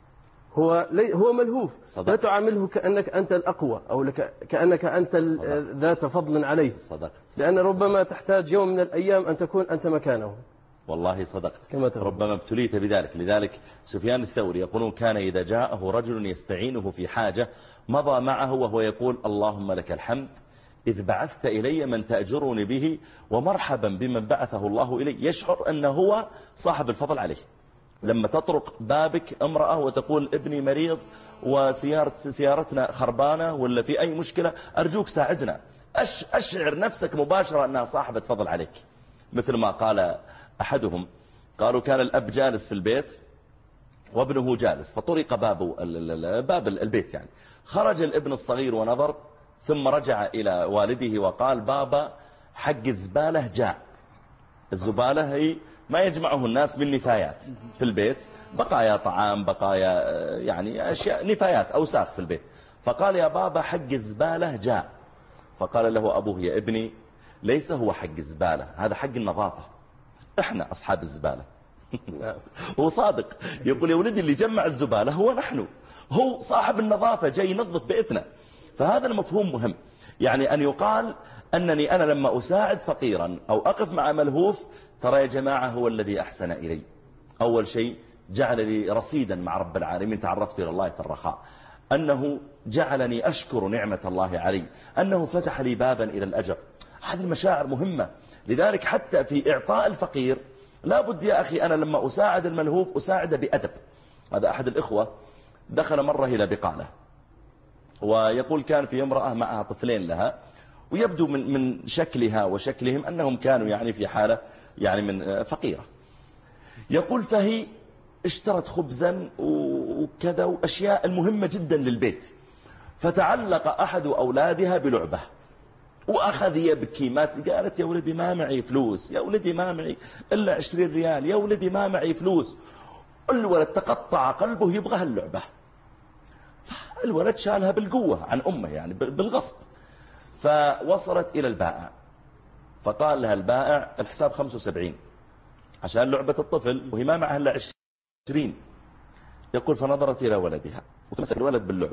هو هو ملهوف. صدقت. لا تعامله كأنك أنت الأقوى أو لك كأنك أنت ذات فضل عليه. صدقت. لأن ربما تحتاج يوم من الأيام أن تكون أنت مكانه. والله صدقت. كما ربما ابتليت بذلك. لذلك سفيان الثوري يقولون كان إذا جاءه رجل يستعينه في حاجة مضى معه وهو يقول اللهم لك الحمد إذ بعثت إلي من تأجرني به، ومرحبا بمن بعثه الله إلي. يشعر أنه هو صاحب الفضل عليه. لما تطرق بابك امرأة وتقول ابني مريض وسيارة سيارتنا خربانة ولا في أي مشكلة، أرجوك ساعدنا، أش أشعر نفسك مباشرة أنها صاحبة فضل عليك. مثل ما قال أحدهم، قالوا كان الأب جالس في البيت وابنه جالس، فطرق باب باب البيت يعني، خرج الابن الصغير ونظر، ثم رجع إلى والده وقال بابا حق الزبالة جاء. الزبالة هي ما يجمعه الناس من نفايات في البيت، بقايا طعام، بقايا يعني أشياء نفايات أوساخ في البيت. فقال يا بابا حق الزبالة جاء. فقال له أبوه يا ابني ليس هو حق الزبالة، هذا حق النظافة، احنا أصحاب الزبالة. هو صادق، يقول يا ولدي اللي جمع الزبالة هو نحن، هو صاحب النظافة جاي ينظف بيتنا. فهذا المفهوم مهم، يعني أن يقال أنني أنا لما أساعد فقيرا أو أقف مع ملهوف، ترى يا جماعة هو الذي أحسن إلي. أول شيء جعل لي رصيدا مع رب العالمين، تعرفت إلى الله في الرخاء، أنه جعلني أشكر نعمة الله علي، أنه فتح لي بابا إلى الأجر. هذه المشاعر مهمة. لذلك حتى في إعطاء الفقير لا بد يا أخي أنا لما أساعد الملهوف أساعد بأدب. هذا أحد الإخوة دخل مرة إلى بقالة، ويقول كان في امرأة معها طفلين لها، ويبدو من من شكلها وشكلهم أنهم كانوا يعني في حالة يعني من فقيرة. يقول فهي اشترت خبزا وكذا وأشياء المهمة جدا للبيت، فتعلق أحد أولادها بلعبة وأخذ يبكي. ما قالت يا ولدي ما معي فلوس، يا ولدي ما معي إلا عشرين ريال، يا ولدي ما معي فلوس. الولد تقطع قلبه يبغى اللعبة، الولد شالها بالقوة عن أمه يعني بالغصب. فوصلت إلى البائع، فقال لها البائع الحساب خمسة وسبعين عشان لعبة الطفل، وهي ما معها إلا عشرين. يقول فنظرت إلى ولدها وتمسك الولد باللعبة.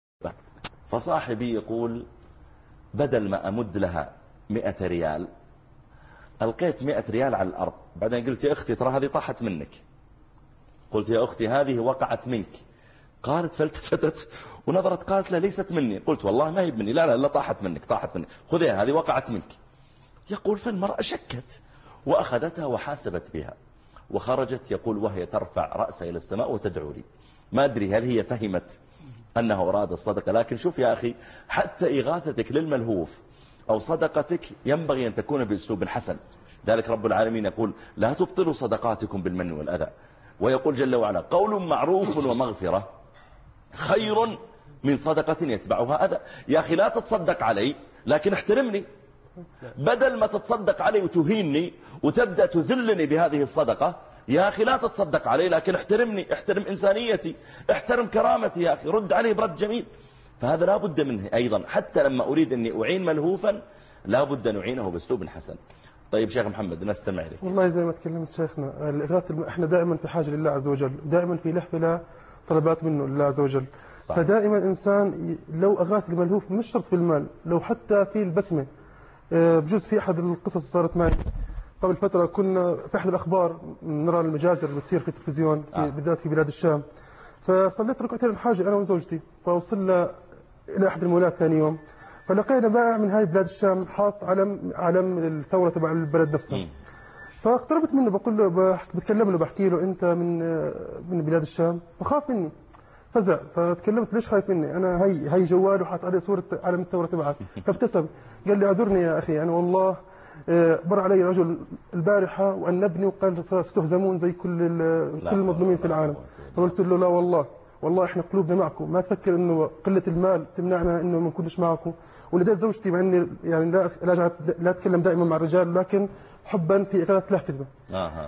فصاحبي يقول بدل ما أمد لها مئة ريال ألقيت مئة ريال على الأرض. بعدين قلت يا أختي ترى هذه طاحت منك. قلت يا أختي هذه وقعت منك. قالت فالتفتت ونظرت قالت لا ليست مني. قلت والله ما هي مني. لا لا لا طاحت منك طاحت منك، خذيها هذه وقعت منك. يقول فالمرأة شكت وأخذتها وحاسبت بها وخرجت. يقول وهي ترفع رأسها إلى السماء وتدعو لي. ما أدري هل هي فهمت أنه أراد الصدقة، لكن شوف يا أخي حتى إغاثتك للملهوف أو صدقتك ينبغي أن تكون بأسلوب حسن. ذلك رب العالمين يقول لا تبطلوا صدقاتكم بالمن والأذى، ويقول جل وعلا قول معروف ومغفرة خير من صدقة يتبعها أذى. يا أخي لا تتصدق علي لكن احترمني، بدل ما تتصدق علي وتهيني وتبدأ تذلني بهذه الصدقة. يا أخي لا تتصدق علي لكن احترمني، احترم إنسانيتي، احترم كرامتي يا أخي، رد عليه برد جميل. فهذا لا بد منه أيضا. حتى لما أريد أني أعين ملهوفا لا بد أن أعينه بأسلوب حسن. طيب شيخ محمد نستمع لك. والله زي ما تكلمت شيخنا، الإغاثة احنا دائما في حاجة لله عز وجل، دائما في لحفة طلبات منه لله عز وجل. صح. فدائما إنسان لو أغاث الملهوف مش شرط في المال، لو حتى في البسمة. بجوز في أحد القصص صارت معي قبل فترة، كنا في أحد الأخبار نرى المجازر اللي بتصير في التلفزيون في آه. بالذات في بلاد الشام. فصليت ركعتين الحاجة أنا وزوجتي، فوصلنا إلى أحد المولات ثاني يوم، فلقينا بائع من هاي بلاد الشام حاط علم علم الثورة تبع البلد نفسها. فاقتربت منه بقول له بتكلم له بحكي له أنت من من بلاد الشام، فخاف مني فزع. فتكلمت ليش خايف مني؟ أنا هي هي جوال وحاط عليه صورة علم الثورة تبعك. فابتسم قال لي أعذرني يا أخي، يعني والله مر علي رجل البارحة وأنبني وقال ستهزمون زي كل كل المظلومين في العالم. فقلت له لا والله والله احنا قلوبنا معكم، ما تفكر انه قلة المال تمنعنا انه ما نكونش معكم. ونديت زوجتي مع اني يعني لا لا, لا اتكلم دائما مع الرجال، لكن حبا في إغاثة لهفة. آه.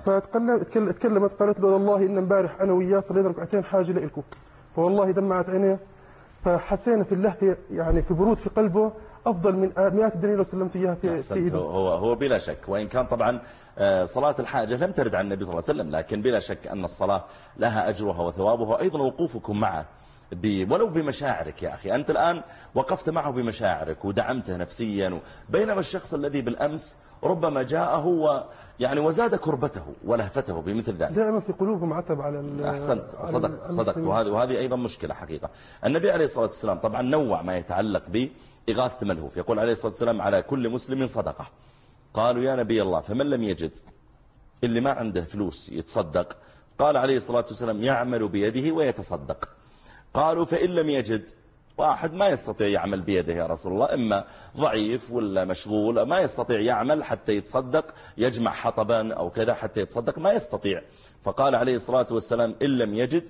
فتكلمت قالت له والله ان امبارح انا وياه صلينا ركعتين حاجة لكم، فوالله دمعت عينيه. فحسينا في اللهفة يعني في برود في قلبه أفضل من مئات الدنانير لو سلمت إياها في, في إيده. هو هو بلا شك، وإن كان طبعا صلاة الحاجة لم ترد عن النبي صلى الله عليه وسلم، لكن بلا شك أن الصلاة لها أجرها وثوابها، أيضا وقوفكم معه ولو بمشاعرك. يا أخي أنت الآن وقفت معه بمشاعرك ودعمته نفسيا، بينما الشخص الذي بالأمس ربما جاءه ويعني وزاد كربته ولهفته بمثل ذلك. دائما في قلوبهم عتب على أحسنت، صدقت صدقت وهذه وهذه أيضا مشكلة حقيقة. النبي عليه الصلاة والسلام طبعا نوع ما يتعلق بإغاثة ملهوف. يقول عليه الصلاة والسلام على كل مسلم صدقة. قالوا يا نبي الله فمن لم يجد، اللي ما عنده فلوس يتصدق؟ قال عليه الصلاة والسلام يعمل بيده ويتصدق. قالوا فإن لم يجد، واحد ما يستطيع يعمل بيده يا رسول الله، إما ضعيف ولا مشغول ما يستطيع يعمل حتى يتصدق، يجمع حطبا أو كذا حتى يتصدق ما يستطيع. فقال عليه الصلاة والسلام إن لم يجد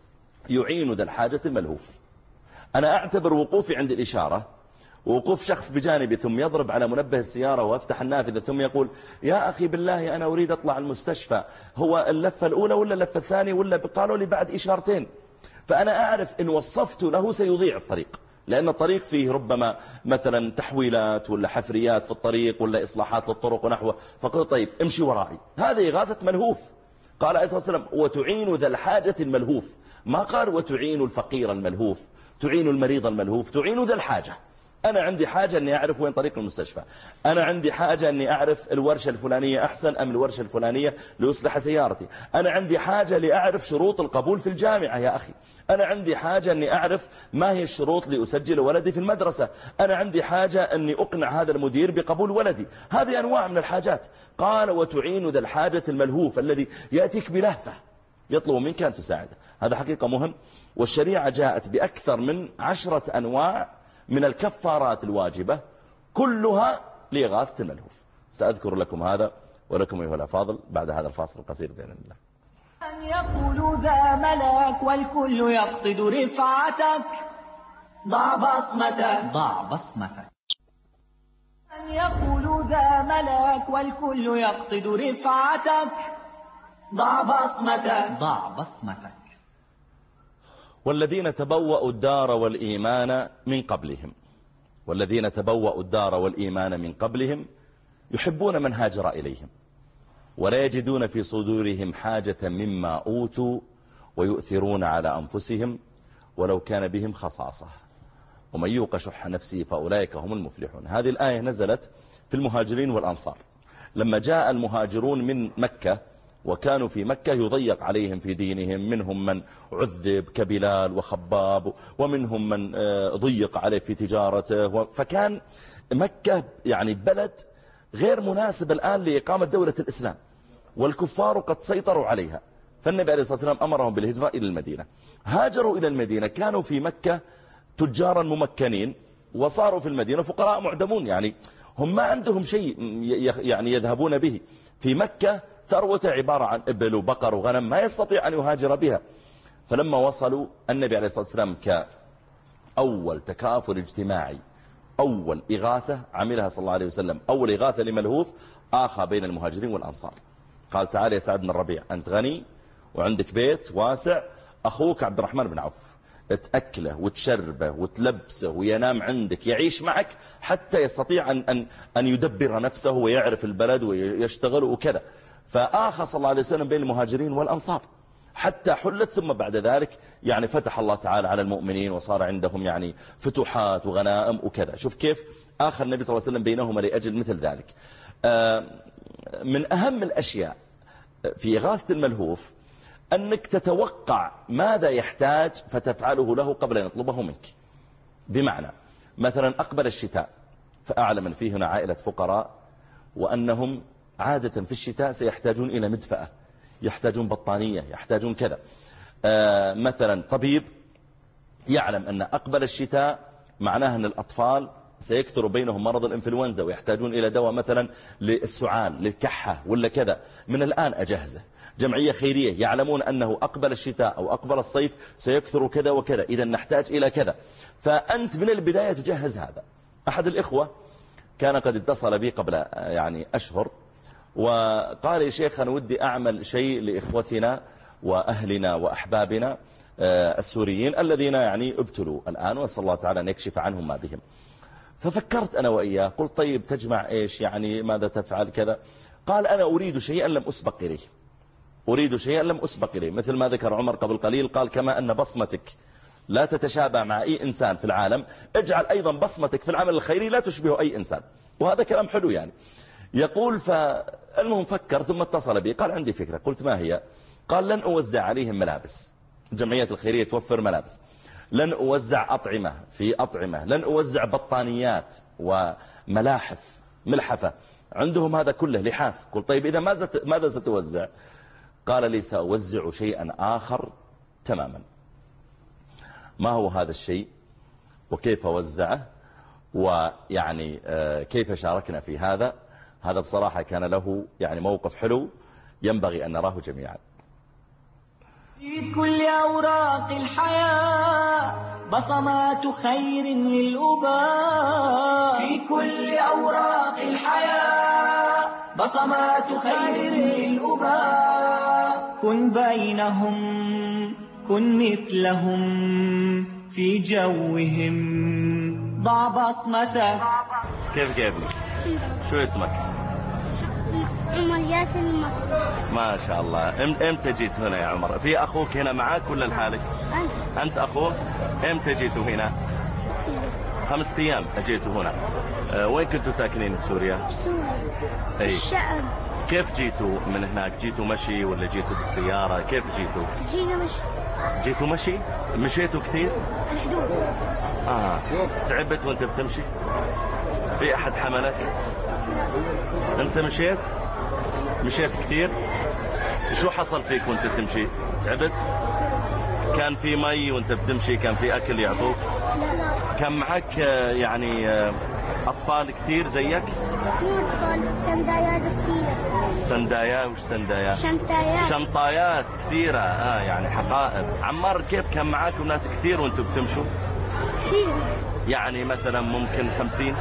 يعين ذا الحاجة الملهوف. أنا أعتبر وقوفي عند الإشارة ووقوف شخص بجانبي ثم يضرب على منبه السيارة ويفتح النافذة ثم يقول يا أخي بالله أنا أريد أطلع المستشفى، هو اللفة الأولى ولا اللفة الثانية ولا قالوا لي بعد إشارتين. فأنا أعرف إن وصفت له سيضيع الطريق، لأن الطريق فيه ربما مثلا تحويلات ولا حفريات في الطريق ولا إصلاحات للطرق ونحوه. فقلت طيب امشي ورائي، هذه إغاثة ملهوف، قال عليه الصلاة والسلام وتعين ذا الحاجة الملهوف، ما قال وتعين الفقير الملهوف، تعين المريض الملهوف، تعين ذا الحاجة. أنا عندي حاجة أني أعرف وين طريق المستشفى، أنا عندي حاجة أني أعرف الورشة الفلانية أحسن أم الورشة الفلانية ليصلح سيارتي، أنا عندي حاجة لأعرف شروط القبول في الجامعة يا أخي، أنا عندي حاجة أني أعرف ما هي الشروط لأسجل ولدي في المدرسة، أنا عندي حاجة أني أقنع هذا المدير بقبول ولدي. هذه أنواع من الحاجات. قال وتعين ذا الحاجة الملهوف الذي يأتيك بلهفة يطلب منك أن تساعده. هذا حقيقة مهم. والشريعة جاءت بأكثر من عشرة أنواع من الكفارات الواجبة كلها لإغاثة الملهوف. سأذكر لكم هذا ولكم أيها الأفاضل بعد هذا الفاصل القصير بإذن الله. أن يقول ذا ملك والكل يقصد رفعتك، ضع بصمتك ضع بصمتك. أن يقول ذا ملك والكل يقصد رفعتك، ضع بصمتك ضع بصمتك. والذين تبوأوا الدار والإيمان من قبلهم، والذين تبوأوا الدار والإيمان من قبلهم يحبون من هاجر إليهم ولا يجدون في صدورهم حاجة مما أوتوا ويؤثرون على أنفسهم ولو كان بهم خصاصة ومن يوق شح نفسه فأولئك هم المفلحون. هذه الآية نزلت في المهاجرين والأنصار لما جاء المهاجرون من مكة وكانوا في مكة يضيق عليهم في دينهم، منهم من عذب كبلال وخباب ومنهم من ضيق عليه في تجارته، فكان مكة يعني بلد غير مناسب الآن لإقامة دولة الإسلام والكفار قد سيطروا عليها. فالنبي عليه الصلاة والسلام أمرهم بالهجرة إلى المدينة. هاجروا إلى المدينة، كانوا في مكة تجارا ممكنين وصاروا في المدينة فقراء معدمون، يعني هم ما عندهم شيء يعني يذهبون به. في مكة ثروته عبارة عن إبل وبقر وغنم ما يستطيع أن يهاجر بها. فلما وصلوا النبي عليه الصلاة والسلام كأول تكافل اجتماعي، أول إغاثة عملها صلى الله عليه وسلم، أول إغاثة لملهوف آخى بين المهاجرين والأنصار. قال تعالى يا سعد بن الربيع أنت غني وعندك بيت واسع، أخوك عبد الرحمن بن عوف تأكله وتشربه وتلبسه وينام عندك، يعيش معك حتى يستطيع أن, أن, أن يدبر نفسه ويعرف البلد ويشتغل وكذا. فآخى صلى الله عليه وسلم بين المهاجرين والأنصار حتى حلت. ثم بعد ذلك يعني فتح الله تعالى على المؤمنين وصار عندهم يعني فتوحات وغنائم وكذا. شوف كيف آخى النبي صلى الله عليه وسلم بينهما لأجل مثل ذلك. من أهم الأشياء في إغاثة الملهوف أنك تتوقع ماذا يحتاج فتفعله له قبل أن يطلبه منك. بمعنى مثلا أقبل الشتاء، فأعلم أن فيه هنا عائلة فقراء وأنهم عادة في الشتاء سيحتاجون إلى مدفأة، يحتاجون بطانية، يحتاجون كذا. آه مثلا طبيب يعلم أن أقبل الشتاء معناه أن الأطفال سيكثر بينهم مرض الإنفلونزا ويحتاجون إلى دواء مثلا للسعال للكحة ولا كذا، من الآن أجهزه. جمعية خيرية يعلمون أنه أقبل الشتاء أو أقبل الصيف سيكثر كذا وكذا، إذا نحتاج إلى كذا، فأنت من البداية تجهز هذا. أحد الإخوة كان قد اتصل بي قبل يعني أشهر وقال يا شيخ أنا ودي أعمل شيء لإخوتنا وأهلنا وأحبابنا السوريين الذين يعني ابتلوا الآن، وصلى الله تعالى أن يكشف عنهم ما بهم. ففكرت أنا وإياه، قلت طيب تجمع إيش يعني ماذا تفعل كذا؟ قال أنا أريد شيئا لم أسبق إليه، أريد شيئا لم أسبق إليه، مثل ما ذكر عمر قبل قليل، قال كما أن بصمتك لا تتشابه مع أي إنسان في العالم، اجعل أيضا بصمتك في العمل الخيري لا تشبه أي إنسان. وهذا كلام حلو يعني. يقول فالمهم فكر ثم اتصل بي قال عندي فكرة. قلت ما هي؟ قال لن أوزع عليهم ملابس، الجمعية الخيرية توفر ملابس، لن أوزع أطعمة في أطعمة، لن أوزع بطانيات وملاحف ملحفة، عندهم هذا كله لحاف. قلت طيب إذا ماذا ستوزع؟ قال لي سأوزع شيئا آخر تماما. ما هو هذا الشيء وكيف وزعه ويعني كيف شاركنا في هذا؟ هذا بصراحة كان له يعني موقف حلو ينبغي أن نراه جميعا. في كل أوراق الحياة بصمات خير للأباء، في كل أوراق الحياة بصمات خير للأباء. كن بينهم كن مثلهم في جوهم، ضع بصمتك. كيف كيف شو اسمك؟ عمر ياسر المصري. ما شاء الله. إم- امتى جيت هنا يا عمر؟ في أخوك هنا معك ولا لحالك؟ أنت. أنت أخوه؟ امتى جيتوا هنا؟ خمسة أيام أجيتوا هنا. أه وين كنتوا ساكنين في سوريا؟ سوريا. أي. الشعب. كيف جيتوا من هناك؟ جيتوا مشي ولا جيتوا بالسيارة؟ كيف جيتوا؟ جينا مشي. جيتوا مشي؟ مشيتوا كثير؟ الحدود. آه. تعبت وانت بتمشي؟ في أحد حملك؟ أنت مشيت؟ مشيت كثير؟ شو حصل فيك وانت تمشي؟ تعبت؟ كان في مي وانت بتمشي؟ كان في أكل يعطوك؟ كان معك آه، يعني آه، أطفال كثير زيك؟ مو أطفال، سندايات كثيرة. سندايا وش سندايا؟ شنطايات. شنطايات كثيرة. آه يعني حقائب. عمار كيف كان معاكم ناس كثير وانتم بتمشوا؟ كثير. يعني مثلا ممكن خمسين؟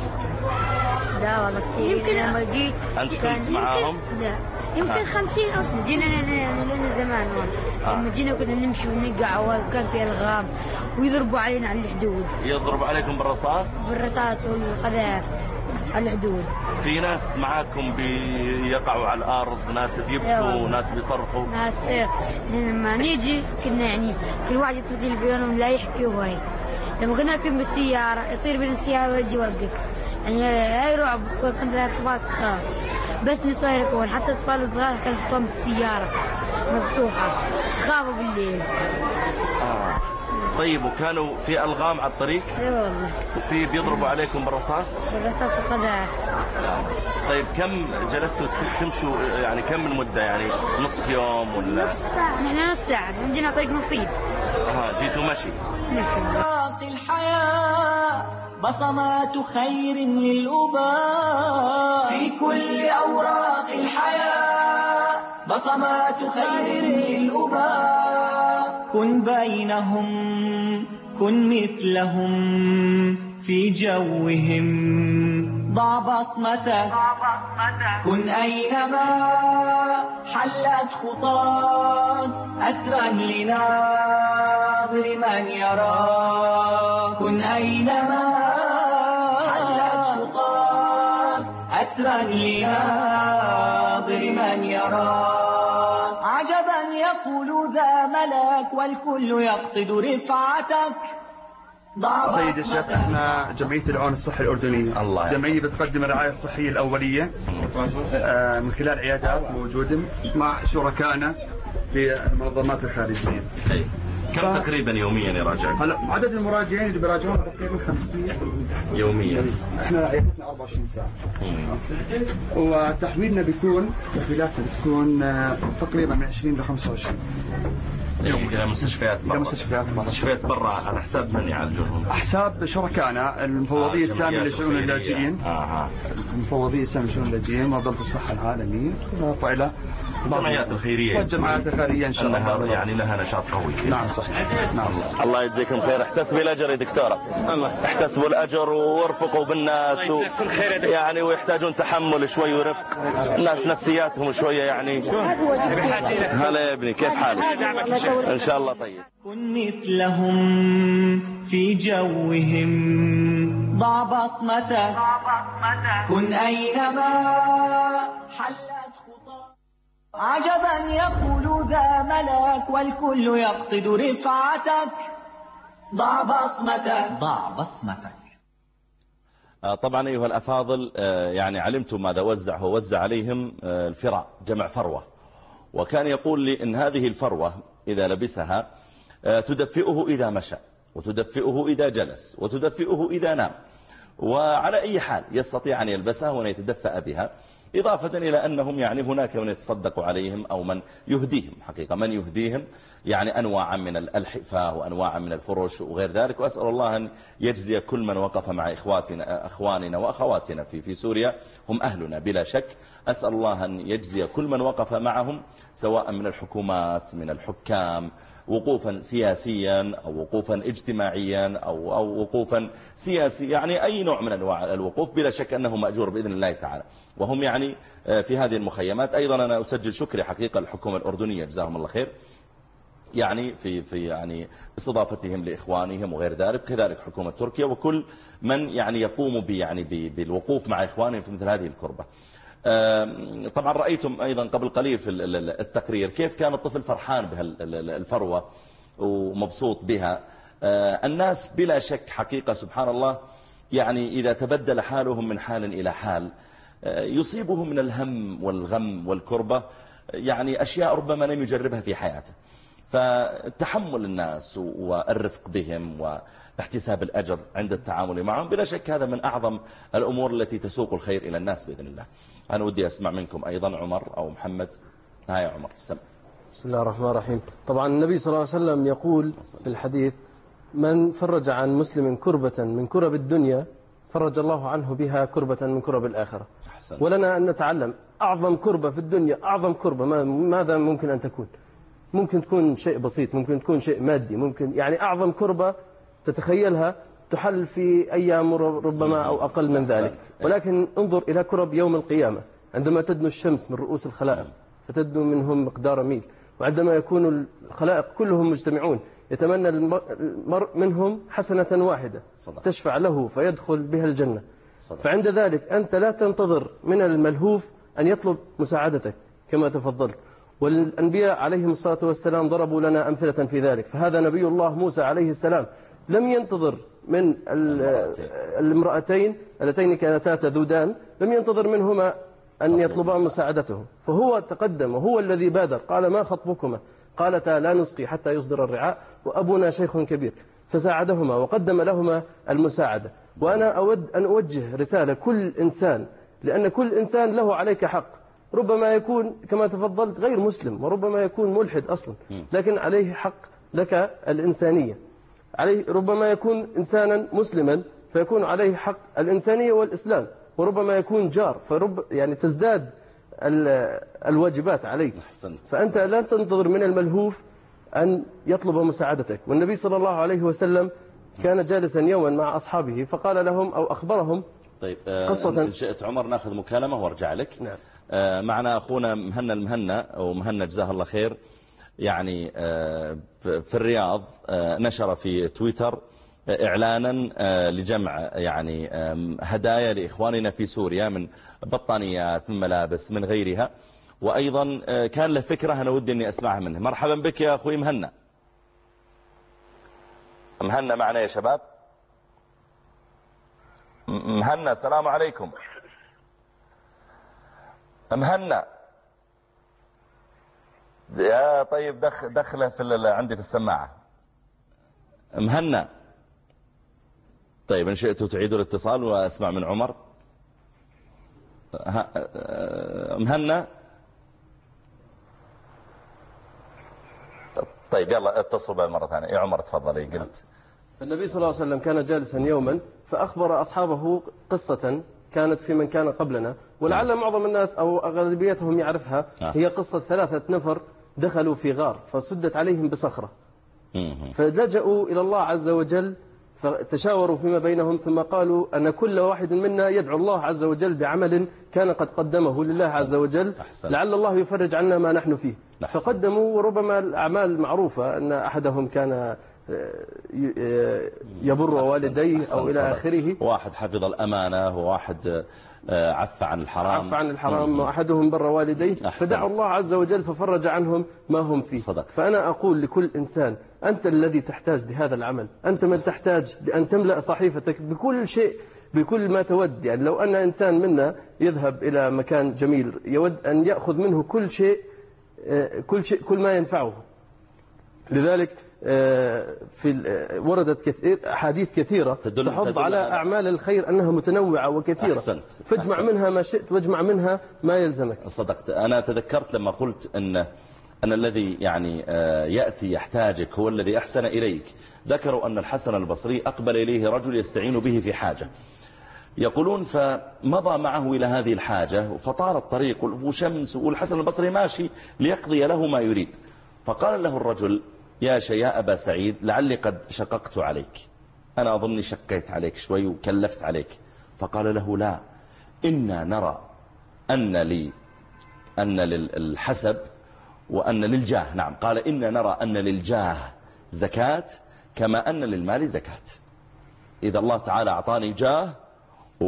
لا والله كثير. يمكن لما جيت أنت كنت معاهم؟ لا يمكن آه. خمسين أو ستين. جينا لنا لنا زمان هون. آه. لما جينا كنا نمشي ونقع وكان في الغام ويضربوا علينا على الحدود يضرب عليكم بالرصاص؟ بالرصاص والقذائف على الحدود. في ناس معاكم بيقعوا على الأرض، ناس بيبكوا، ناس بيصرخوا. ناس إيه، لما نيجي كنا يعني كل واحد يطفي تلفزيونه لا يحكي وهاي. لما كنا راكبين بالسيارة يطير بين السيارة ويجي يوقف. يعني هاي رعب. كنت الأطفال تخاف بس نسوان يركبون، حتى الأطفال الصغار كانوا يحطون بالسيارة مفتوحة خافوا بالليل. آه. طيب وكانوا في ألغام على الطريق؟ اي والله. وفي بيضربوا عليكم بالرصاص؟ بالرصاص والقذائف. طيب كم جلستوا ت- تمشوا يعني كم المدة يعني نصف يوم ولا؟ نص ساعة. نحن نص ساعة عندنا طريق نصيب. آه جيتوا مشي. أوراق الحياة بصمات خير للأباء. في كل أوراق الحياة بصمات خير للأباء. كن بينهم كن مثلهم في جوهم. ضع بصمتك كن أينما حلت خطاك. أسرا لناظر من يراك. كن أينما حلت خطاك. أسرا لناظر من يراك. عجبا يقول ذا ملك والكل يقصد رفعتك. سيد الشيخ، احنا جمعية العون الصحي الأردنية. الله جمعية بتقدم الرعاية الصحية الأولية آه، من خلال عيادات موجودة مع شركائنا في المنظمات الخارجية. أي. كم تقريبا يوميا يراجعون؟ هلا عدد المراجعين اللي بيراجعون تقريبا خمسمية يوميا. احنا عيادتنا أربعة وعشرين ساعة. وتحويلنا بيكون تحويلاتنا بتكون آه، تقريبا من عشرين ل خمسة وعشرين. يوم إلى مستشفيات برا. إلى مستشفيات برا. مستشفيات برا على حساب من يعالجونهم؟ حساب شركائنا المفوضية آه، السامية جمعيات لشؤون الخيرية. اللاجئين. آه. المفوضية السامية لشؤون اللاجئين، منظمة الصحة العالمية، إضافة إلى الجمعيات الخيرية. والجمعيات الخيرية إن شاء الله. أنها يعني لها نشاط قوي. نعم صحيح. نعم صحيح. الله يجزيكم خير. احتسبي الأجر يا دكتورة. احتسبوا الأجر وارفقوا بالناس و... يعني ويحتاجون تحمل شوي ورفق. الناس نفسياتهم شوية يعني. هلا يا ابني، كيف حالك؟ إن شاء الله طيب. كن مثلهم في جوهم. ضع بصمتك كن أينما حلت خطاك. عجبا يقول ذا ملك والكل يقصد رفعتك. ضع بصمتك ضع بصمتك. طبعا أيها الأفاضل، يعني علمتم ماذا وزع. هو وزع عليهم الفراء، جمع فروة. وكان يقول لي إن هذه الفروة إذا لبسها تدفئه إذا مشى، وتدفئه إذا جلس، وتدفئه إذا نام، وعلى أي حال يستطيع أن يلبسها وأن يتدفأ بها. إضافة إلى أنهم يعني هناك من يتصدق عليهم أو من يهديهم، حقيقة من يهديهم يعني أنواعا من الألحفة وأنواعا من الفرش وغير ذلك. وأسأل الله أن يجزي كل من وقف مع إخواتنا أخواننا وأخواتنا في في سوريا، هم أهلنا بلا شك. أسأل الله أن يجزي كل من وقف معهم، سواء من الحكومات من الحكام، وقوفا سياسيا أو وقوفا اجتماعيا أو, أو وقوفا سياسي، يعني أي نوع من أنواع الوقوف، بلا شك أنه مأجور بإذن الله تعالى. وهم يعني في هذه المخيمات. أيضا أنا أسجل شكري حقيقة الحكومة الأردنية جزاهم الله خير، يعني في في يعني استضافتهم لإخوانهم وغير ذلك، كذلك حكومة تركيا وكل من يعني يقوم ب يعني بالوقوف مع إخوانهم في مثل هذه الكربة. طبعا رأيتم أيضا قبل قليل في التقرير كيف كان الطفل فرحان بهالفروة ومبسوط بها. الناس بلا شك حقيقة سبحان الله يعني إذا تبدل حالهم من حال إلى حال يصيبهم من الهم والغم والكربة يعني أشياء ربما لم يجربها في حياته. فتحمل الناس والرفق بهم واحتساب الأجر عند التعامل معهم بلا شك هذا من أعظم الأمور التي تسوق الخير إلى الناس بإذن الله. أنا ودي أسمع منكم أيضا عمر أو محمد. ها يا عمر سمع. بسم الله الرحمن الرحيم. طبعا النبي صلى الله عليه وسلم يقول في الحديث من فرج عن مسلم كربة من كرب الدنيا فرج الله عنه بها كربة من كرب الآخرة. ولنا أن نتعلم أعظم كربة في الدنيا أعظم كربة ماذا ممكن أن تكون؟ ممكن تكون شيء بسيط، ممكن تكون شيء مادي، ممكن يعني أعظم كربة تتخيلها تحل في أيام ربما أو أقل من ذلك. ولكن انظر إلى كرب يوم القيامة عندما تدنو الشمس من رؤوس الخلائق فتدنو منهم مقدار ميل، وعندما يكون الخلائق كلهم مجتمعون يتمنى المرء منهم حسنة واحدة تشفع له فيدخل بها الجنة. فعند ذلك أنت لا تنتظر من الملهوف أن يطلب مساعدتك كما تفضلت. والأنبياء عليهم الصلاة والسلام ضربوا لنا أمثلة في ذلك. فهذا نبي الله موسى عليه السلام لم ينتظر من الامرأتين اللتين كانتا تذودان لم ينتظر منهما أن يطلبا مساعدته، فهو تقدم وهو الذي بادر. قال ما خطبكما؟ قالتا لا نسقي حتى يصدر الرعاء وأبونا شيخ كبير، فساعدهما وقدم لهما المساعدة. وأنا أود أن أوجه رسالة كل إنسان، لأن كل إنسان له عليك حق. ربما يكون كما تفضلت غير مسلم وربما يكون ملحد أصلا، لكن عليه حق لك الإنسانية. عليه ربما يكون إنسانا مسلما فيكون عليه حق الإنسانية والإسلام، وربما يكون جار فرب يعني تزداد الواجبات عليك. فأنت لا تنتظر من الملهوف أن يطلب مساعدتك. والنبي صلى الله عليه وسلم كان جالسا يوما مع أصحابه فقال لهم أو أخبرهم طيب قصة. إن شئت عمر ناخذ مكالمة وارجع لك. نعم. معنا أخونا مهنا المهنا أو مهنا جزاه الله خير، يعني في الرياض نشر في تويتر إعلانا لجمع يعني هدايا لإخواننا في سوريا من بطانيات من ملابس من غيرها، وأيضا كان له فكرة أنا ودي أني أسمعها منه. مرحبا بك يا أخوي مهنا. مهنا معنا يا شباب. مهنا السلام عليكم. مهنا يا طيب دخ دخله في عندي في السماعة. مهنا طيب إن شئتوا تعيدوا الاتصال وأسمع من عمر. مهنا طيب يلا اتصلوا بها مرة ثانية. يا عمر تفضلي. قلت النبي صلى الله عليه وسلم كان جالسا يوما فأخبر أصحابه قصة كانت في من كان قبلنا، ولعل معظم الناس أو أغلبيتهم يعرفها. هي قصة ثلاثة نفر دخلوا في غار فسدت عليهم بصخرة، فلجأوا إلى الله عز وجل فتشاوروا فيما بينهم ثم قالوا أن كل واحد منا يدعو الله عز وجل بعمل كان قد قدمه لله عز وجل لعل الله يفرج عنا ما نحن فيه. فقدموا، وربما الأعمال معروفة أن أحدهم كان يبر والديه أو إلى آخره، واحد حفظ الأمانة وواحد عف عن الحرام عف عن الحرام وأحدهم بر والديه، فدعوا الله عز وجل ففرج عنهم ما هم فيه. صدق. فأنا أقول لكل إنسان أنت الذي تحتاج لهذا العمل، أنت من تحتاج لأن تملأ صحيفتك بكل شيء بكل ما تود. يعني لو أن إنسان منا يذهب إلى مكان جميل يود أن يأخذ منه كل شيء كل شيء كل ما ينفعه. لذلك في وردت كثير أحاديث كثيرة تدل تحض تدل على أعمال الخير أنها متنوعة وكثيرة. أحسنت. فاجمع أحسنت. منها ما شئت واجمع منها ما يلزمك. صدقت. أنا تذكرت لما قلت أن أن الذي يعني يأتي يحتاجك هو الذي أحسن إليك. ذكروا أن الحسن البصري أقبل إليه رجل يستعين به في حاجة، يقولون فمضى معه إلى هذه الحاجة فطال الطريق وشمس والحسن البصري ماشي ليقضي له ما يريد، فقال له الرجل يا شيا أبا سعيد لعلي قد شققت عليك، أنا أظني شقيت عليك شوي وكلفت عليك. فقال له لا، إنا نرى أن لي أن للحسب وأن للجاه. نعم، قال إنا نرى أن للجاه زكاة كما أن للمال زكاة. إذا الله تعالى أعطاني جاه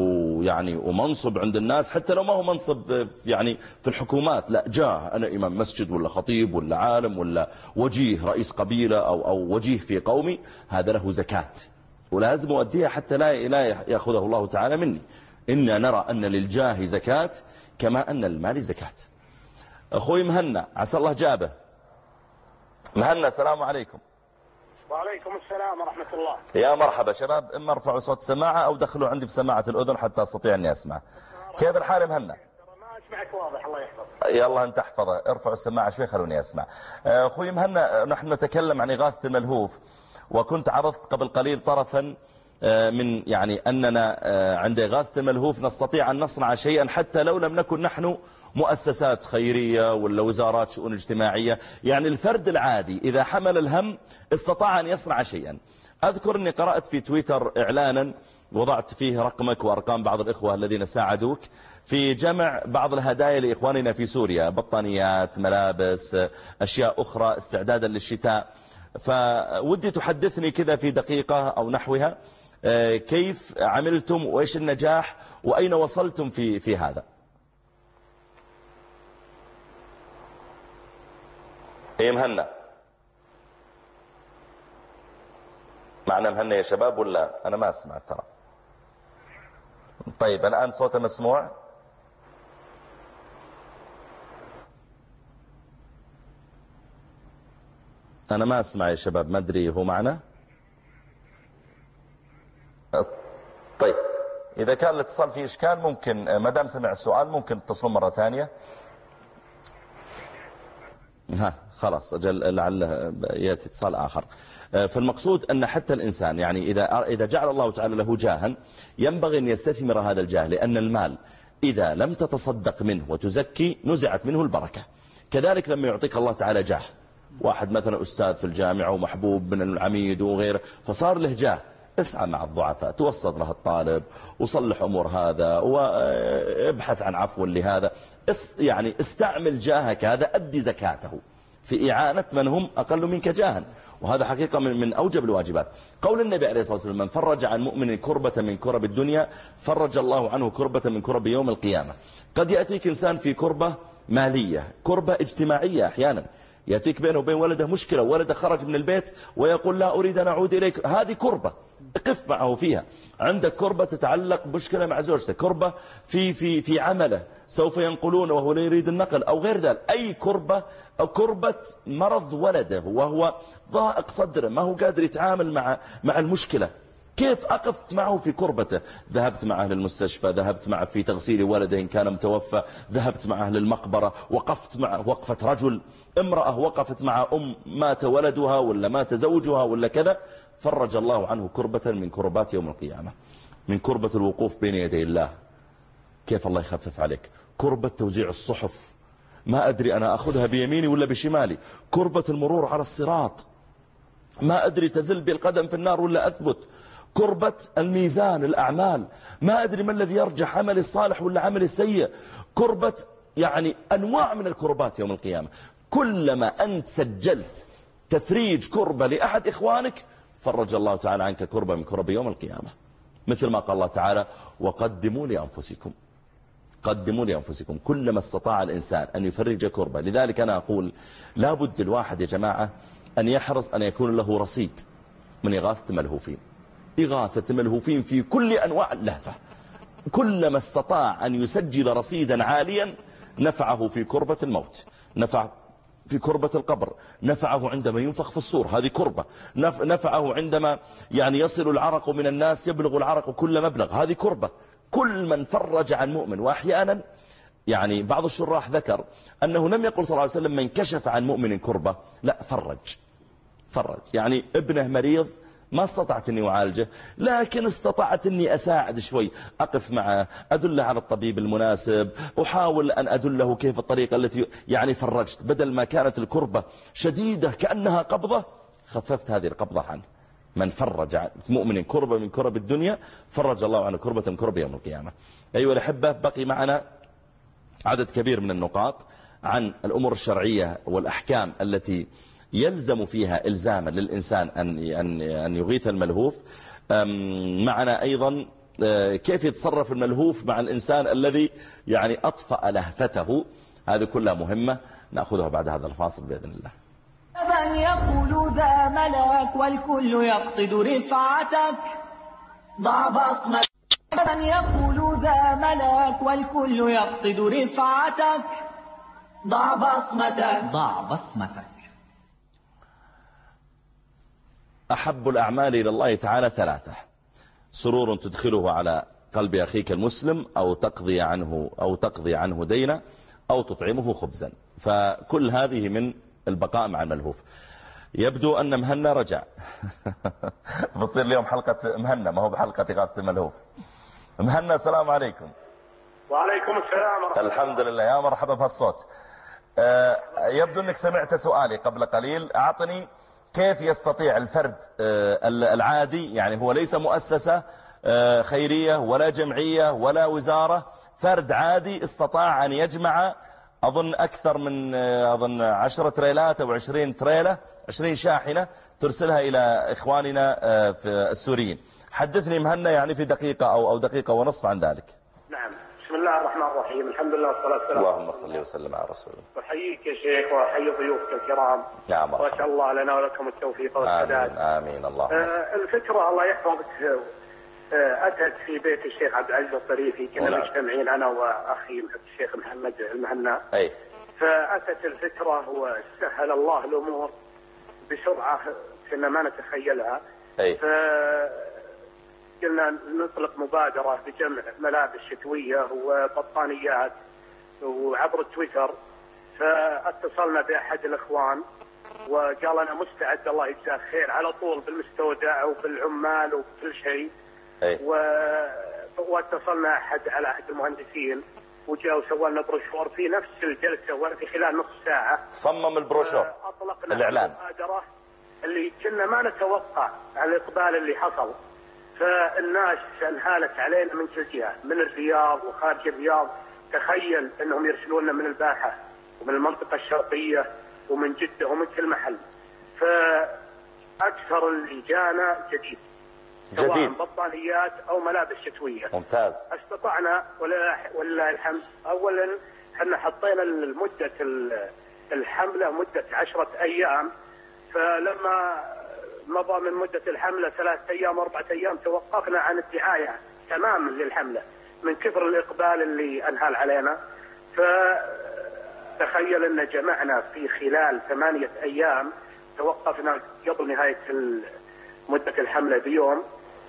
ويعني ومنصب عند الناس، حتى لو ما هو منصب يعني في الحكومات، لا جاه، أنا إمام مسجد ولا خطيب ولا عالم ولا وجيه رئيس قبيلة أو, أو وجيه في قومي، هذا له زكاة ولازم أؤديها حتى لا لا يأخذه الله تعالى مني. إنا نرى أن للجاه زكاة كما أن للمال زكاة. أخوي مهنا عسى الله جابه. مهنا السلام عليكم. وعليكم السلام ورحمة الله. يا مرحبا شباب، إما ارفعوا صوت سماعة أو دخلوا عندي في سماعة الأذن حتى أستطيع أني أسمع. كيف الحال مهنا؟ ما أسمعك واضح الله يحفظك. يلا أنت احفظه، ارفعوا السماعة شوي خلوني أسمع. أخوي مهنا، نحن نتكلم عن إغاثة الملهوف، وكنت عرضت قبل قليل طرفا من يعني أننا عند إغاثة الملهوف نستطيع أن نصنع شيئا حتى لو لم نكن نحن مؤسسات خيرية ولا وزارات شؤون اجتماعية. يعني الفرد العادي إذا حمل الهم استطاع أن يصنع شيئا. أذكر أني قرأت في تويتر إعلانا وضعت فيه رقمك وأرقام بعض الإخوة الذين ساعدوك في جمع بعض الهدايا لإخواننا في سوريا، بطانيات، ملابس، أشياء أخرى استعدادا للشتاء. فودي تحدثني كذا في دقيقة أو نحوها كيف عملتم وإيش النجاح وأين وصلتم في في هذا. ايه مهنا معنا؟ مهنا يا شباب ولا أنا ما أسمع ترى؟ طيب الآن صوته مسموع؟ أنا ما أسمع يا شباب، ما أدري هو معنا؟ طيب إذا كان الاتصال فيه إشكال ممكن ما دام سمع السؤال ممكن تتصلوا مرة ثانية. ها خلاص أجل لعله يأتي اتصال آخر. فالمقصود أن حتى الإنسان يعني إذا إذا جعل الله تعالى له جاها ينبغي أن يستثمر هذا الجاه، لأن المال إذا لم تتصدق منه وتزكي نزعت منه البركة. كذلك لما يعطيك الله تعالى جاه، واحد مثلا أستاذ في الجامعة ومحبوب من العميد وغيره فصار له جاه، اسعى مع الضعفاء، توسط له الطالب وصلح أمور هذا وابحث عن عفو لهذا، يعني استعمل جاهك هذا، أدي زكاته في إعانة من هم أقل منك جاها. وهذا حقيقة من, من أوجب الواجبات. قول النبي عليه الصلاة والسلام: من فرج عن مؤمن كربة من كرب الدنيا فرج الله عنه كربة من كرب يوم القيامة. قد يأتيك إنسان في كربة مالية، كربة اجتماعية، أحيانا يأتيك بينه وبين ولده مشكلة، ولده خرج من البيت ويقول لا أريد أن أعود إليك، هذه كربة اقف معه فيها. عندك كربة تتعلق بمشكلة مع زوجته، كربة في في في عمله سوف ينقلونه وهو لا يريد النقل أو غير ذلك، أي كربة أو كربة مرض ولده وهو ضائق صدره ما هو قادر يتعامل مع مع المشكلة، كيف أقف معه في كربته؟ ذهبت معه للمستشفى، ذهبت معه في تغسيل ولده إن كان متوفى، ذهبت معه للمقبرة، وقفت معه وقفة رجل، امرأة وقفت مع أم مات ولدها ولا مات زوجها ولا كذا، فرج الله عنه كربة من كربات يوم القيامة. من كربة الوقوف بين يدي الله، كيف الله يخفف عليك. كربة توزيع الصحف، ما أدري أنا أخذها بيميني ولا بشمالي. كربة المرور على الصراط، ما أدري تزل بالقدم في النار ولا أثبت. كربة الميزان الأعمال، ما أدري ما الذي يرجح عمل الصالح ولا عمل السيء. كربة يعني أنواع من الكربات يوم القيامة. كلما أنت سجلت تفريج كربة لأحد إخوانك فرج الله تعالى عنك كربة من كرب يوم القيامة. مثل ما قال الله تعالى: وقدموا لأنفسكم، قدموا لأنفسكم. كلما استطاع الإنسان أن يفرج كربة. لذلك أنا أقول لابد الواحد يا جماعة أن يحرص أن يكون له رصيد من إغاثة الملهوفين. إغاثة الملهوفين في كل أنواع اللهفة، كلما استطاع أن يسجل رصيدا عاليا نفعه في كربة الموت، نفع في كربة القبر، نفعه عندما ينفخ في الصور، هذه كربة، نفعه عندما يعني يصل العرق من الناس، يبلغ العرق كل مبلغ، هذه كربة. كل من فرج عن مؤمن. وأحيانا يعني بعض الشراح ذكر أنه لم يقل صلى الله عليه وسلم من كشف عن مؤمن كربة، لا، فرج فرج. يعني ابنه مريض ما استطعت أني أعالجه، لكن استطعت أني أساعد شوي، أقف معه، أدله على الطبيب المناسب، أحاول أن أدله كيف الطريقة التي يعني فرجت. بدل ما كانت الكربة شديدة كأنها قبضة خففت هذه القبضة عنه. من فرج عن مؤمن كربة من كرب الدنيا فرج الله عنه كربة من كرب يوم القيامة. أيها الأحبة، بقي معنا عدد كبير من النقاط عن الأمور الشرعية والأحكام التي يلزم فيها إلزاما للإنسان أن أن أن يغيث الملهوف. معنا أيضا كيف يتصرف الملهوف مع الإنسان الذي يعني أطفأ لهفته. هذه كلها مهمة، نأخذها بعد هذا الفاصل بإذن الله. من يقول ذا ملك والكل يقصد رفعتك ضع بصمتك. من يقول ذا ملك والكل يقصد رفعتك ضع بصمتك ضع بصمتك. أحب الأعمال إلى الله تعالى ثلاثة: سرور تدخله على قلب أخيك المسلم، أو تقضي عنه أو تقضي عنه دينا، أو تطعمه خبزا. فكل هذه من البقاء مع الملهوف. يبدو أن مهنا رجع. بتصير اليوم حلقة مهنا، ما هو بحلقة إغاثة الملهوف. مهنا السلام عليكم. وعليكم السلام ورحمة الله. الحمد لله، يا مرحبا بهالصوت. يبدو أنك سمعت سؤالي قبل قليل. أعطني كيف يستطيع الفرد العادي، يعني هو ليس مؤسسة خيرية ولا جمعية ولا وزارة، فرد عادي استطاع أن يجمع أظن أكثر من أظن عشرة تريلات أو عشرين تريلة، عشرين شاحنة، ترسلها إلى إخواننا في السوريين. حدثني مهنا يعني في دقيقة أو أو دقيقة ونصف عن ذلك. نعم، بسم الله الرحمن الرحيم، الحمد لله والصلاة والسلام. اللهم صل وسلم على رسول الله. أحييك يا شيخ وأحيي ضيوفك الكرام. نعم، وأسأل الله لنا ولكم التوفيق والسداد. آمين آمين. اللهم آه الفكرة الله يحفظك آه أتت في بيت الشيخ عبد العزيز الطريفي، كنا مجتمعين أنا وأخي الشيخ محمد المهنا. أي. فأتت الفكرة وسهل الله الأمور بسرعة كنا ما نتخيلها. أي. قلنا نطلق مبادرة بجمع ملابس شتوية وبطانيات وعبر التويتر. فاتصلنا بأحد الإخوان وقال أنا مستعد الله يجزاه خير على طول بالمستودع وبالعمال وبكل شيء. و... واتصلنا أحد على أحد المهندسين وجاء وسوى لنا بروشور في نفس الجلسة وفي خلال نصف ساعة صمم البروشور. أطلقنا الإعلان المبادرة اللي كنا ما نتوقع على الإقبال اللي حصل. فالناس انهالت علينا من كل جهة، من الرياض وخارج الرياض. تخيل أنهم يرسلوننا من الباحة ومن المنطقة الشرقية ومن جدة ومن كل محل. فأكثر اللي جانا جديد جديد، سواء بطانيات أو ملابس شتوية. ممتاز. استطعنا ولله الحمد. أولا احنا حطينا المدة الحملة مدة عشرة أيام، فلما مضى من مدة الحملة ثلاثة أيام أربعة أيام توقفنا عن الدعاية تماما للحملة من كثر الإقبال اللي أنهال علينا. فتخيل أن جمعنا في خلال ثمانية أيام، توقفنا قبل نهاية مدة الحملة بيوم،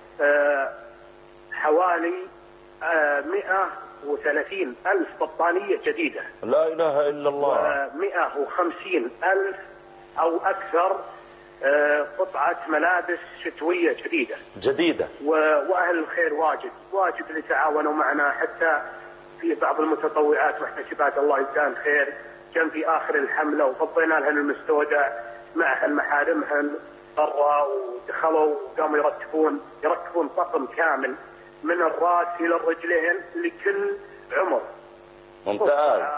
حوالي مئة وثلاثين ألف بطانية جديدة. لا إله إلا الله. مئة وخمسين ألف أو أكثر قطعة ملابس شتوية جديدة جديدة. وأهل الخير واجد واجد اللي تعاونوا معنا، حتى في بعض المتطوعات محتسبات الله يجزاهن خير كان في آخر الحملة وفضينا لهن المستودع مع أهل محارمهن برا، ودخلوا وقاموا يرتبون يركبون طقم كامل من الرأس إلى الرجلين لكل عمر. ممتاز.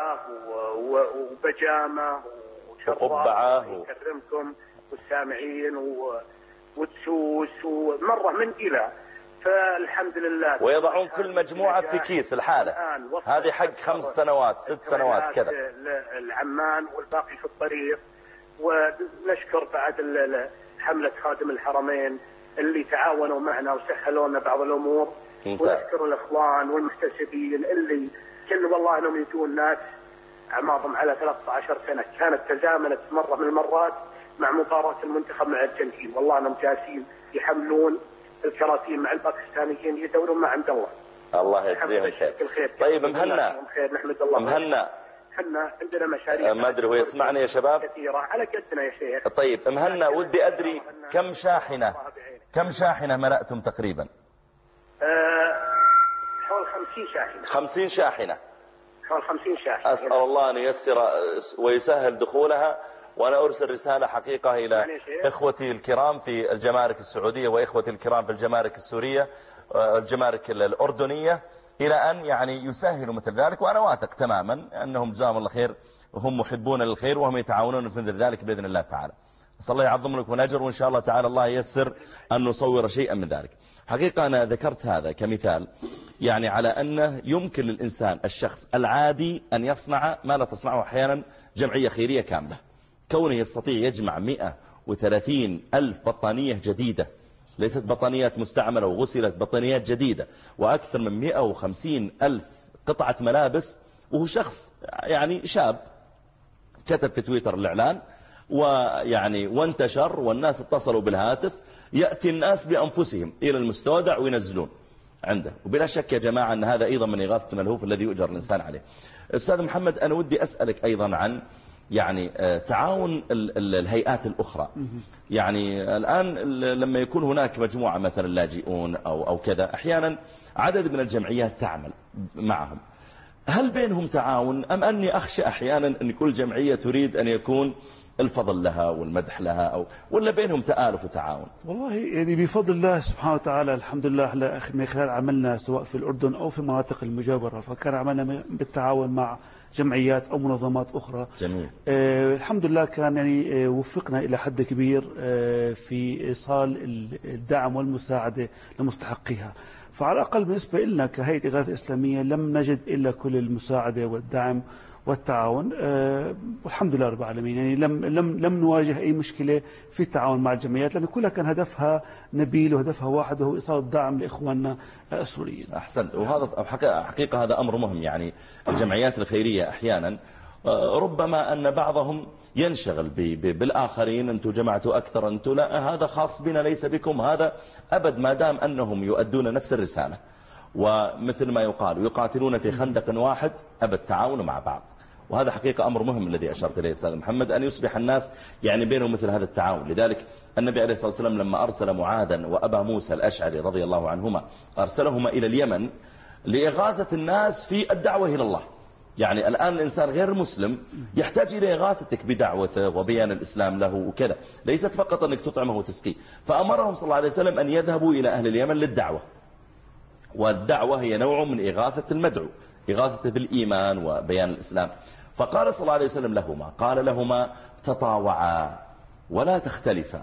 وبجامة وقبعة يكرمكم والسامعين ودسوس ومرة من إلى. فالحمد لله. ويضعون كل مجموعة في كيس الحالة. هذه حق خمس سنوات ست سنوات كذا. العمان والباقي في الطريق. ونشكر بعد حملة خادم الحرمين اللي تعاونوا معنا وسهلوا لنا بعض الأمور. ونشكر الإخوان والمحتسبين اللي كل والله أنهم يجون ناس أعمارهم على ثلاثة عشر سنة، كانت تزامنت مرة من المرات مع مباراة المنتخب مع الأرجنتين، والله أنهم جالسين يحملون الكراتين مع الباكستانيين يدورون ما عند الله. الله يجزيهم خير. طيب مهنا نحمد الله. مهنا احنا عندنا مشاريع ما ادري هو يسمعني يا شباب كثيرة على قدنا يا شيخ. طيب مهنا ودي ادري كم شاحنة كم شاحنة ملأتم تقريبا؟ أه حول خمسين شاحنة. خمسين شاحنة. حول خمسين شاحنة. أسأل الله أن ييسر ويسهل دخولها. وأنا أرسل رسالة حقيقة إلى إخوتي الكرام في الجمارك السعودية وإخوتي الكرام في الجمارك السورية الجمارك الأردنية إلى أن يعني يسهلوا مثل ذلك. وأنا واثق تماما أنهم جزاهم الله خير وهم محبون للخير وهم يتعاونون في مثل ذلك بإذن الله تعالى. أسأل الله يعظم لكم الأجر، وإن شاء الله تعالى الله ييسر أن نصور شيئا من ذلك. حقيقة أنا ذكرت هذا كمثال يعني على أنه يمكن للإنسان الشخص العادي أن يصنع ما لا تصنعه أحيانا جمعية خيرية كاملة، كونه يستطيع يجمع مئة وثلاثين ألف بطانية جديدة، ليست بطانيات مستعملة وغسلت، بطانيات جديدة، وأكثر من مئة وخمسين ألف قطعة ملابس، وهو شخص يعني شاب كتب في تويتر الإعلان ويعني وانتشر والناس اتصلوا بالهاتف، يأتي الناس بأنفسهم إلى المستودع وينزلون عنده. وبلا شك يا جماعة أن هذا أيضا من إغاثة الملهوف الذي يؤجر الإنسان عليه. أستاذ محمد، أنا ودي أسألك أيضا عن يعني تعاون الهيئات الأخرى. يعني الآن لما يكون هناك مجموعة مثلا لاجئون أو, أو كذا، أحيانا عدد من الجمعيات تعمل معهم، هل بينهم تعاون أم أني أخشى أحيانا أن كل جمعية تريد أن يكون الفضل لها والمدح لها، أو ولا بينهم تآلف وتعاون؟ والله يعني بفضل الله سبحانه وتعالى الحمد لله من خلال عملنا سواء في الأردن أو في المناطق المجاورة، فكان عملنا بالتعاون مع جمعيات أو منظمات أخرى. جميل. آه الحمد لله كان يعني آه وفقنا إلى حد كبير آه في إيصال الدعم والمساعدة لمستحقيها. فعلى الأقل بالنسبة لنا كهيئة إغاثة إسلامية لم نجد إلا كل المساعدة والدعم والتعاون، أه والحمد لله رب العالمين. يعني لم لم لم نواجه أي مشكلة في التعاون مع الجمعيات، لأن كلها كان هدفها نبيل وهدفها واحد، وهو إيصال الدعم لإخواننا السوريين. أحسنت. وهذا حقيقة هذا أمر مهم. يعني الجمعيات الخيرية أحيانا ربما أن بعضهم ينشغل بالآخرين، أنتم جمعتوا أكثر، أنتم لا، هذا خاص بنا ليس بكم، هذا أبد ما دام أنهم يؤدون نفس الرسالة. ومثل ما يقال يقاتلون في خندق واحد، أبد تعاونوا مع بعض. وهذا حقيقة أمر مهم الذي أشرت إليه أستاذ محمد، أن يصبح الناس يعني بينهم مثل هذا التعاون. لذلك النبي عليه الصلاة والسلام لما أرسل معاذا وأبا موسى الأشعري رضي الله عنهما، أرسلهما إلى اليمن لإغاثة الناس في الدعوة إلى الله. يعني الآن الإنسان غير مسلم يحتاج إلى إغاثتك بدعوته وبيان الإسلام له وكذا، ليست فقط أنك تطعمه وتسقيه. فأمرهم صلى الله عليه وسلم أن يذهبوا إلى أهل اليمن للدعوة، والدعوة هي نوع من إغاثة المدعو، إغاثته بالإيمان وبيان الإسلام. فقال صلى الله عليه وسلم لهما، قال لهما تطاوعا ولا تختلفا،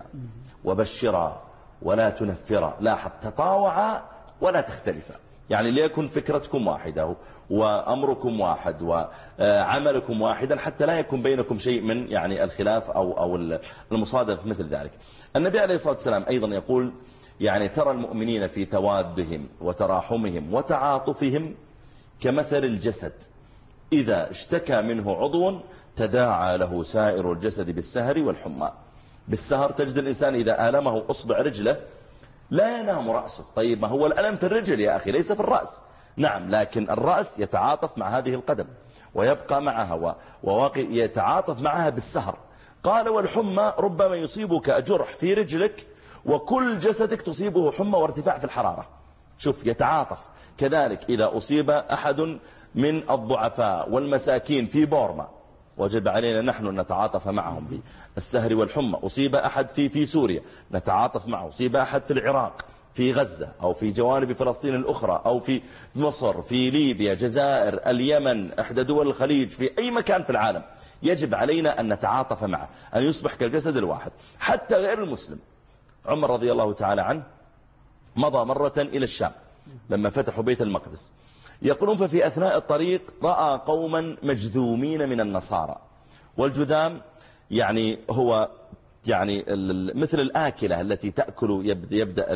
وبشرا ولا تنفرا. لاحظ، تطاوعا ولا تختلفا، يعني ليكن فكرتكم واحدة وأمركم واحد وعملكم واحدا، حتى لا يكون بينكم شيء من يعني الخلاف أو أو المصادف مثل ذلك. النبي عليه الصلاة والسلام أيضا يقول يعني ترى المؤمنين في توادهم وتراحمهم وتعاطفهم كمثل الجسد إذا اشتكى منه عضو تداعى له سائر الجسد بالسهر والحمى. بالسهر تجد الإنسان إذا آلمه أصبع رجله لا ينام رأسه. طيب ما هو الألم في الرجل يا أخي ليس في الرأس. نعم، لكن الرأس يتعاطف مع هذه القدم ويبقى معها وواقع يتعاطف معها بالسهر. قال والحمى ربما يصيبك جرح في رجلك وكل جسدك تصيبه حمى وارتفاع في الحرارة. شوف، يتعاطف. كذلك إذا أصيب أحد من الضعفاء والمساكين في بورما وجب علينا نحن أن نتعاطف معهم بالسهر والحمى. أصيب أحد في في سوريا نتعاطف معه. أصيب أحد في العراق، في غزة، أو في جوانب فلسطين الأخرى، أو في مصر، في ليبيا، جزائر، اليمن، إحدى دول الخليج، في أي مكان في العالم يجب علينا أن نتعاطف معه، أن يصبح كالجسد الواحد. حتى غير المسلم. عمر رضي الله تعالى عنه مضى مرة إلى الشام لما فتحوا بيت المقدس، يقولون ففي أثناء الطريق رأى قوما مجذومين من النصارى. والجذام يعني هو يعني مثل الآكلة التي تأكل، يبدأ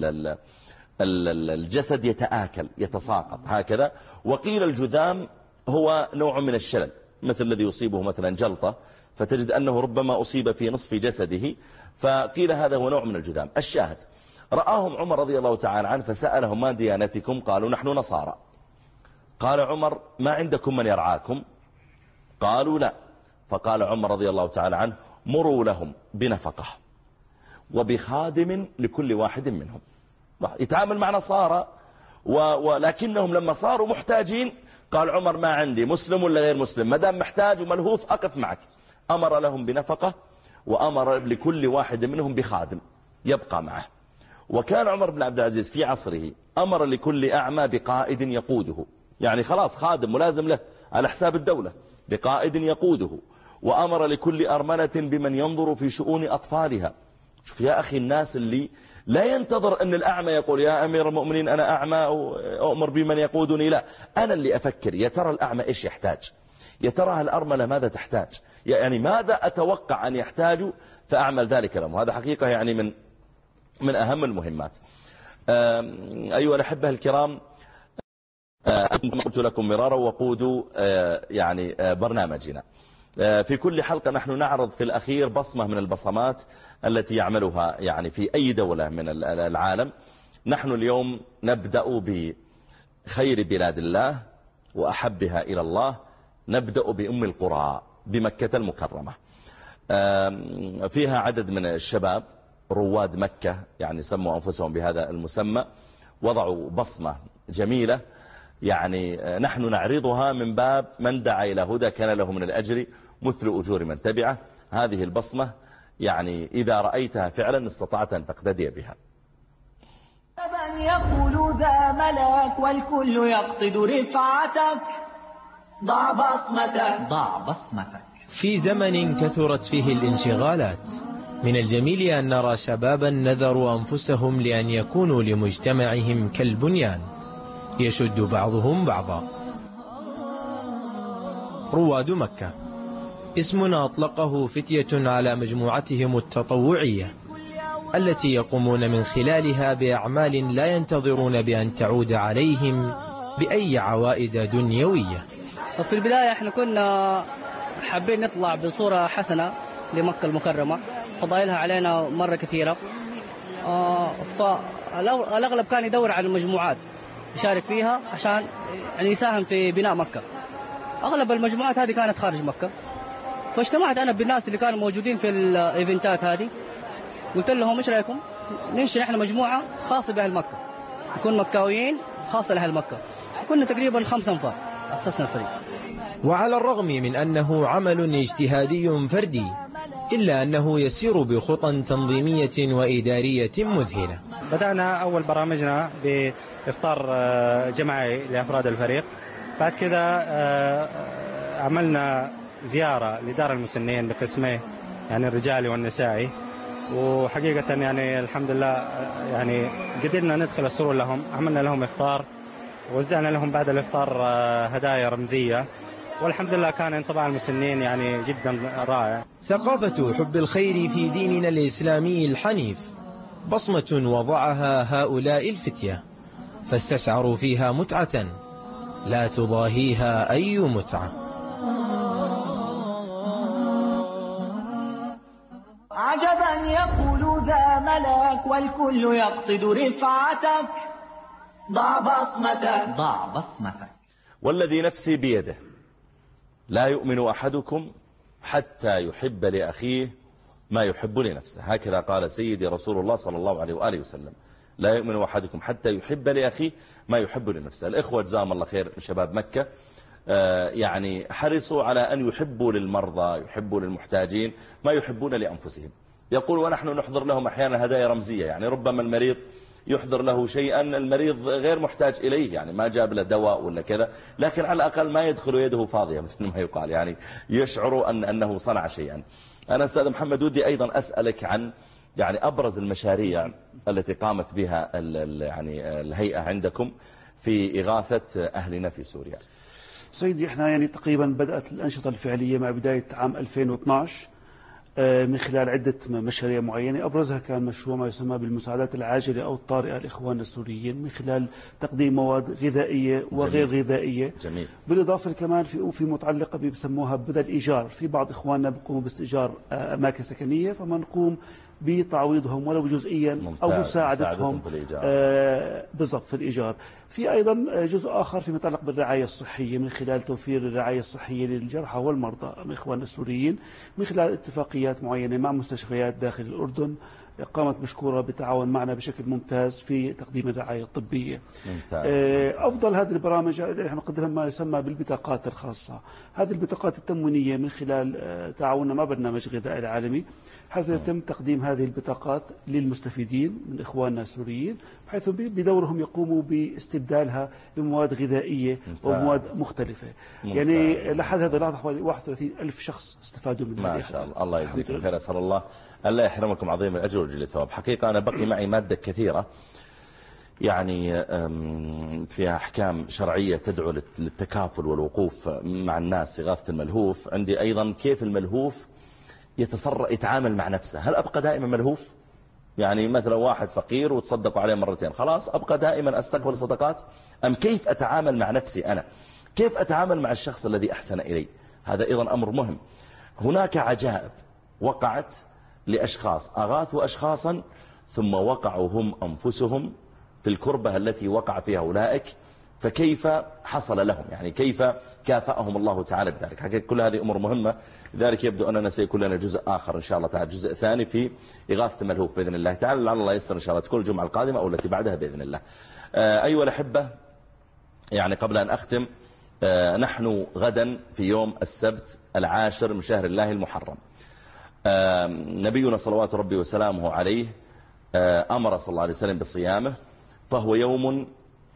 الجسد يتآكل يتساقط هكذا. وقيل الجذام هو نوع من الشلل مثل الذي يصيبه مثلا جلطة، فتجد أنه ربما أصيب في نصف جسده، فقيل هذا هو نوع من الجذام. الشاهد، رآهم عمر رضي الله تعالى عنه فسألهم ما ديانتكم؟ قالوا نحن نصارى. قال عمر ما عندكم من يرعاكم؟ قالوا لا. فقال عمر رضي الله تعالى عنه مروا لهم بنفقة وبخادم لكل واحد منهم. يتعامل مع نصارى ولكنهم لما صاروا محتاجين قال عمر ما عندي مسلم ولا غير مسلم، ما دام محتاج وملهوف أقف معك. أمر لهم بنفقة وأمر لكل واحد منهم بخادم يبقى معه. وكان عمر بن عبد العزيز في عصره أمر لكل أعمى بقائد يقوده، يعني خلاص خادم ملازم له على حساب الدولة، بقائد يقوده. وأمر لكل أرملة بمن ينظر في شؤون أطفالها. شوف يا أخي الناس اللي لا ينتظر أن الأعمى يقول يا أمير المؤمنين أنا أعمى أؤمر بمن يقودني، لا، أنا اللي أفكر يا ترى الأعمى إيش يحتاج، يا ترى الأرملة ماذا تحتاج، يعني ماذا أتوقع أن يحتاجوا فأعمل ذلك لهم. هذا حقيقة يعني من من أهم المهمات. أيها الأحبة الكرام، قلت لكم مرارا وقودوا يعني برنامجنا. في كل حلقة نحن نعرض في الأخير بصمة من البصمات التي يعملها يعني في أي دولة من العالم. نحن اليوم نبدأ بخير بلاد الله وأحبها إلى الله، نبدأ بأم القرى بمكة المكرمة. فيها عدد من الشباب رواد مكة، يعني سموا أنفسهم بهذا المسمى، وضعوا بصمة جميلة يعني نحن نعرضها من باب من دعا إلى هدى كان له من الأجر مثل أجور من تبعه. هذه البصمة يعني إذا رأيتها فعلا استطعت أن تقتدي بها. من يقول ذا ملك والكل يقصد رفعتك، ضع بصمتك ضع بصمتك. في زمن كثرت فيه الانشغالات، من الجميل أن نرى شبابا نذروا أنفسهم لأن يكونوا لمجتمعهم كالبنيان يشد بعضهم بعضا. رواد مكة اسم أطلقه فتية على مجموعتهم التطوعية التي يقومون من خلالها بأعمال لا ينتظرون بأن تعود عليهم بأي عوائد دنيوية. في البداية احنا كنا حابين نطلع بصورة حسنة لمكة المكرمة، فضائلها علينا مرة كثيرة، فالأغلب كان يدور على المجموعات يشارك فيها عشان يعني يساهم في بناء مكة. أغلب المجموعات هذه كانت خارج مكة، فاجتمعت أنا بالناس اللي كانوا موجودين في الإيفنتات هذه، قلت لهم إيش رأيكم ننشئ إحنا مجموعة خاصة بأهل مكة، نكون مكاويين خاصة لأهل مكة. كنا تقريبا خمسة أنفار أسسنا الفريق. وعلى الرغم من أنه عمل اجتهادي فردي إلا أنه يسير بخطى تنظيمية وإدارية مذهلة. بدأنا أول برامجنا بإفطار جماعي لأفراد الفريق، بعد كذا عملنا زيارة لدار المسنين بقسميه، يعني الرجالي والنسائي، وحقيقة يعني الحمد لله يعني قدرنا ندخل السرور لهم. عملنا لهم إفطار، وزعنا لهم بعد الإفطار هدايا رمزية، والحمد لله كان انطباع المسنين يعني جدا رائع. ثقافة حب الخير في ديننا الإسلامي الحنيف بصمة وضعها هؤلاء الفتية، فاستشعروا فيها متعة لا تضاهيها أي متعة. عجبا يقول ذا ملك والكل يقصد رفعتك، ضع بصمتك ضع بصمتك. والذي نفسي بيده لا يؤمن أحدكم حتى يحب لأخيه ما يحب لنفسه، هكذا قال سيدي رسول الله صلى الله عليه وآله وسلم. لا يؤمن أحدكم حتى يحب لأخيه ما يحب لنفسه. الإخوة جزاهم الله خير شباب مكة يعني حرصوا على أن يحبوا للمرضى، يحبوا للمحتاجين ما يحبون لأنفسهم. يقول ونحن نحضر لهم أحيانا هدايا رمزية، يعني ربما المريض يحضر له شيئا المريض غير محتاج إليه، يعني ما جاب له دواء ولا كذا، لكن على الأقل ما يدخل يده فاضية مثل ما يقال، يعني يشعر أن أنه صنع شيئا. أنا أستاذ محمد ودي أيضا أسألك عن يعني أبرز المشاريع التي قامت بها يعني الهيئة عندكم في إغاثة أهلنا في سوريا. سيدي احنا يعني تقريبا بدأت الأنشطة الفعلية مع بداية عام ألفين واثناشر من خلال عدة مشاريع معينة. أبرزها كان مشروع ما يسمى بالمساعدات العاجلة أو الطارئة لإخواننا السوريين من خلال تقديم مواد غذائية وغير جميل. غذائية. جميل. بالإضافة كمان في في متعلقة بيسموها بدل إيجار، في بعض إخواننا بيقوموا باستئجار أماكن سكنية، فما نقوم بتعويضهم ولو جزئيا أو مساعدتهم آه بالضبط في الإيجار. في أيضا جزء آخر في متعلق بالرعاية الصحية من خلال توفير الرعاية الصحية للجرحى والمرضى من إخواننا السوريين من خلال اتفاقيات معينة مع مستشفيات داخل الأردن قامت مشكورة بالتعاون معنا بشكل ممتاز في تقديم الرعاية الطبية. ممتاز. أفضل هذه البرامج نحن نقدمها ما يسمى بالبطاقات الخاصة. هذه البطاقات التموينية من خلال تعاوننا مع برنامج غذاء العالمي، حيث يتم تقديم هذه البطاقات للمستفيدين من إخواننا السوريين، حيث بدورهم يقوموا باستبدالها بمواد غذائية ومواد مختلفة. ممتاز. يعني لحد هذا اللحظة حوالي واحد وثلاثين ألف شخص استفادوا من هذه. ما شاء الله، الله يجزيكم خير. أسأل الله ألا يحرمكم عظيم الأجر وجل الثواب. حقيقة أنا بقي معي مادة كثيرة يعني فيها أحكام شرعية تدعو للتكافل والوقوف مع الناس إغاثة الملهوف. عندي أيضا كيف الملهوف يتصرف يتعامل مع نفسه. هل أبقى دائما ملهوف؟ يعني مثلا واحد فقير وتصدقوا عليه مرتين، خلاص أبقى دائما أستقبل صدقات؟ أم كيف أتعامل مع نفسي أنا؟ كيف أتعامل مع الشخص الذي أحسن إلي؟ هذا أيضا أمر مهم. هناك عجائب وقعت لأشخاص أغاثوا أشخاصا ثم وقعوا هم أنفسهم في الكربة التي وقع فيها أولئك، فكيف حصل لهم؟ يعني كيف كافأهم الله تعالى بذلك؟ حقيقة كل هذه أمور مهمة. لذلك يبدو أننا سيكون لنا جزء آخر إن شاء الله تعالى، جزء ثاني في إغاثة الملهوف بإذن الله تعالى، لعل الله يسر إن شاء الله تكون الجمعة القادمة أو التي بعدها بإذن الله. أيها الأحبة، يعني قبل أن أختم، نحن غدا في يوم السبت العاشر من شهر الله المحرم. نبينا صلوات ربي وسلامه عليه أمر صلى الله عليه وسلم بصيامه، فهو يوم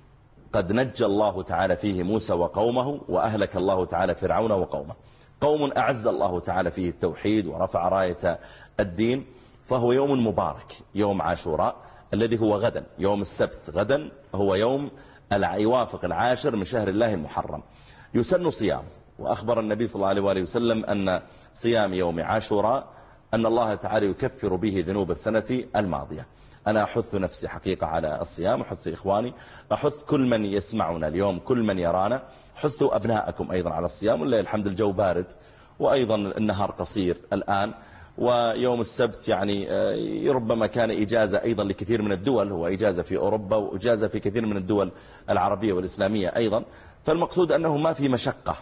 قد نجى الله تعالى فيه موسى وقومه، وأهلك الله تعالى فرعون وقومه. قوم أعز الله تعالى فيه التوحيد ورفع راية الدين، فهو يوم مبارك، يوم عاشوراء الذي هو غدا، يوم السبت غدا هو يوم يوافق العاشر من شهر الله المحرم. يسن صيام، وأخبر النبي صلى الله عليه وآله وسلم أن صيام يوم عاشوراء أن الله تعالى يكفر به ذنوب السنة الماضية. أنا أحث نفسي حقيقة على الصيام، أحث إخواني، أحث كل من يسمعنا اليوم، كل من يرانا، حثوا أبناءكم أيضا على الصيام. والله الحمد لله الجو بارد، وأيضا النهار قصير الآن، ويوم السبت يعني ربما كان إجازة أيضا لكثير من الدول، هو إجازة في أوروبا وإجازة في كثير من الدول العربية والإسلامية أيضا. فالمقصود أنه ما في مشقة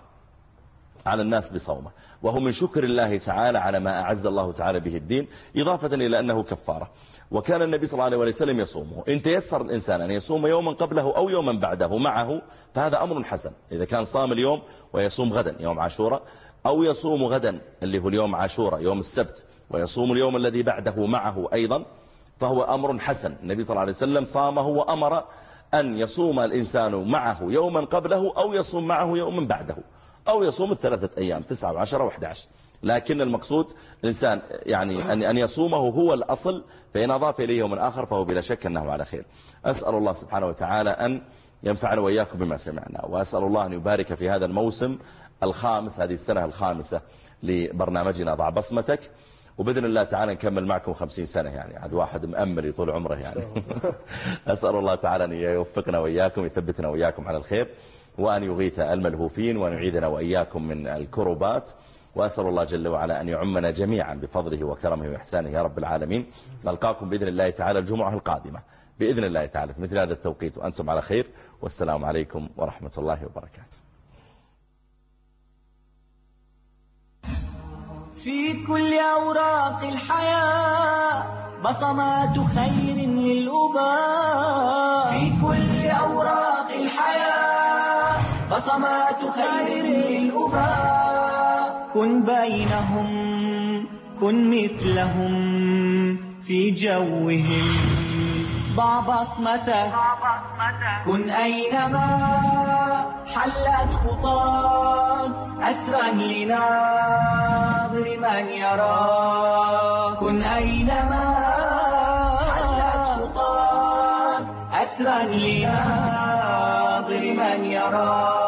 على الناس بصومه، وهو من شكر الله تعالى على ما أعز الله تعالى به الدين، إضافة إلى أنه كفارة. وكان النبي صلى الله عليه وسلم يصومه. إن تيسر الإنسان أن يصوم يوما قبله أو يوما بعده معه فهذا أمر حسن. إذا كان صام اليوم ويصوم غدا يوم عاشوراء، أو يصوم غدا اللي هو اليوم عاشوراء يوم السبت ويصوم اليوم الذي بعده معه أيضا، فهو أمر حسن. النبي صلى الله عليه وسلم صامه وأمر أن يصوم الإنسان معه يوما قبله أو يصوم معه يوما بعده، أو يصوم الثلاثة أيام تسعة وعشرة وأحد عشر. لكن المقصود الإنسان يعني أن يصومه هو الأصل، فإن أضاف إليه يوم آخر فهو بلا شك أنه على خير. أسأل الله سبحانه وتعالى أن ينفعنا وإياكم بما سمعنا، وأسأل الله أن يبارك في هذا الموسم الخامس، هذه السنة الخامسة لبرنامجنا ضع بصمتك، وبإذن الله تعالى نكمل معكم خمسين سنة، يعني عاد واحد مأمل يطول عمره يعني. أسأل الله تعالى أن يوفقنا وإياكم، يثبتنا وإياكم على الخير، وأن يغيث الملهوفين، وأن يعيدنا وإياكم من الكربات. وأسأل الله جل وعلا أن يعمنا جميعا بفضله وكرمه وإحسانه يا رب العالمين. نلقاكم بإذن الله تعالى الجمعة القادمة بإذن الله تعالى في مثل هذا التوقيت وأنتم على خير، والسلام عليكم ورحمة الله وبركاته. في كل أوراق الحياة بصمات خير للأباء، في كل أوراق الحياة بصمات خير للأباء. كن بينهم، كن مثلهم في جوهم، ضع بصمتك. كن أينما حلت خطاك أسرا لناظر من يراك. كن أينما حلت خطاك أسرا لناظر من يراك.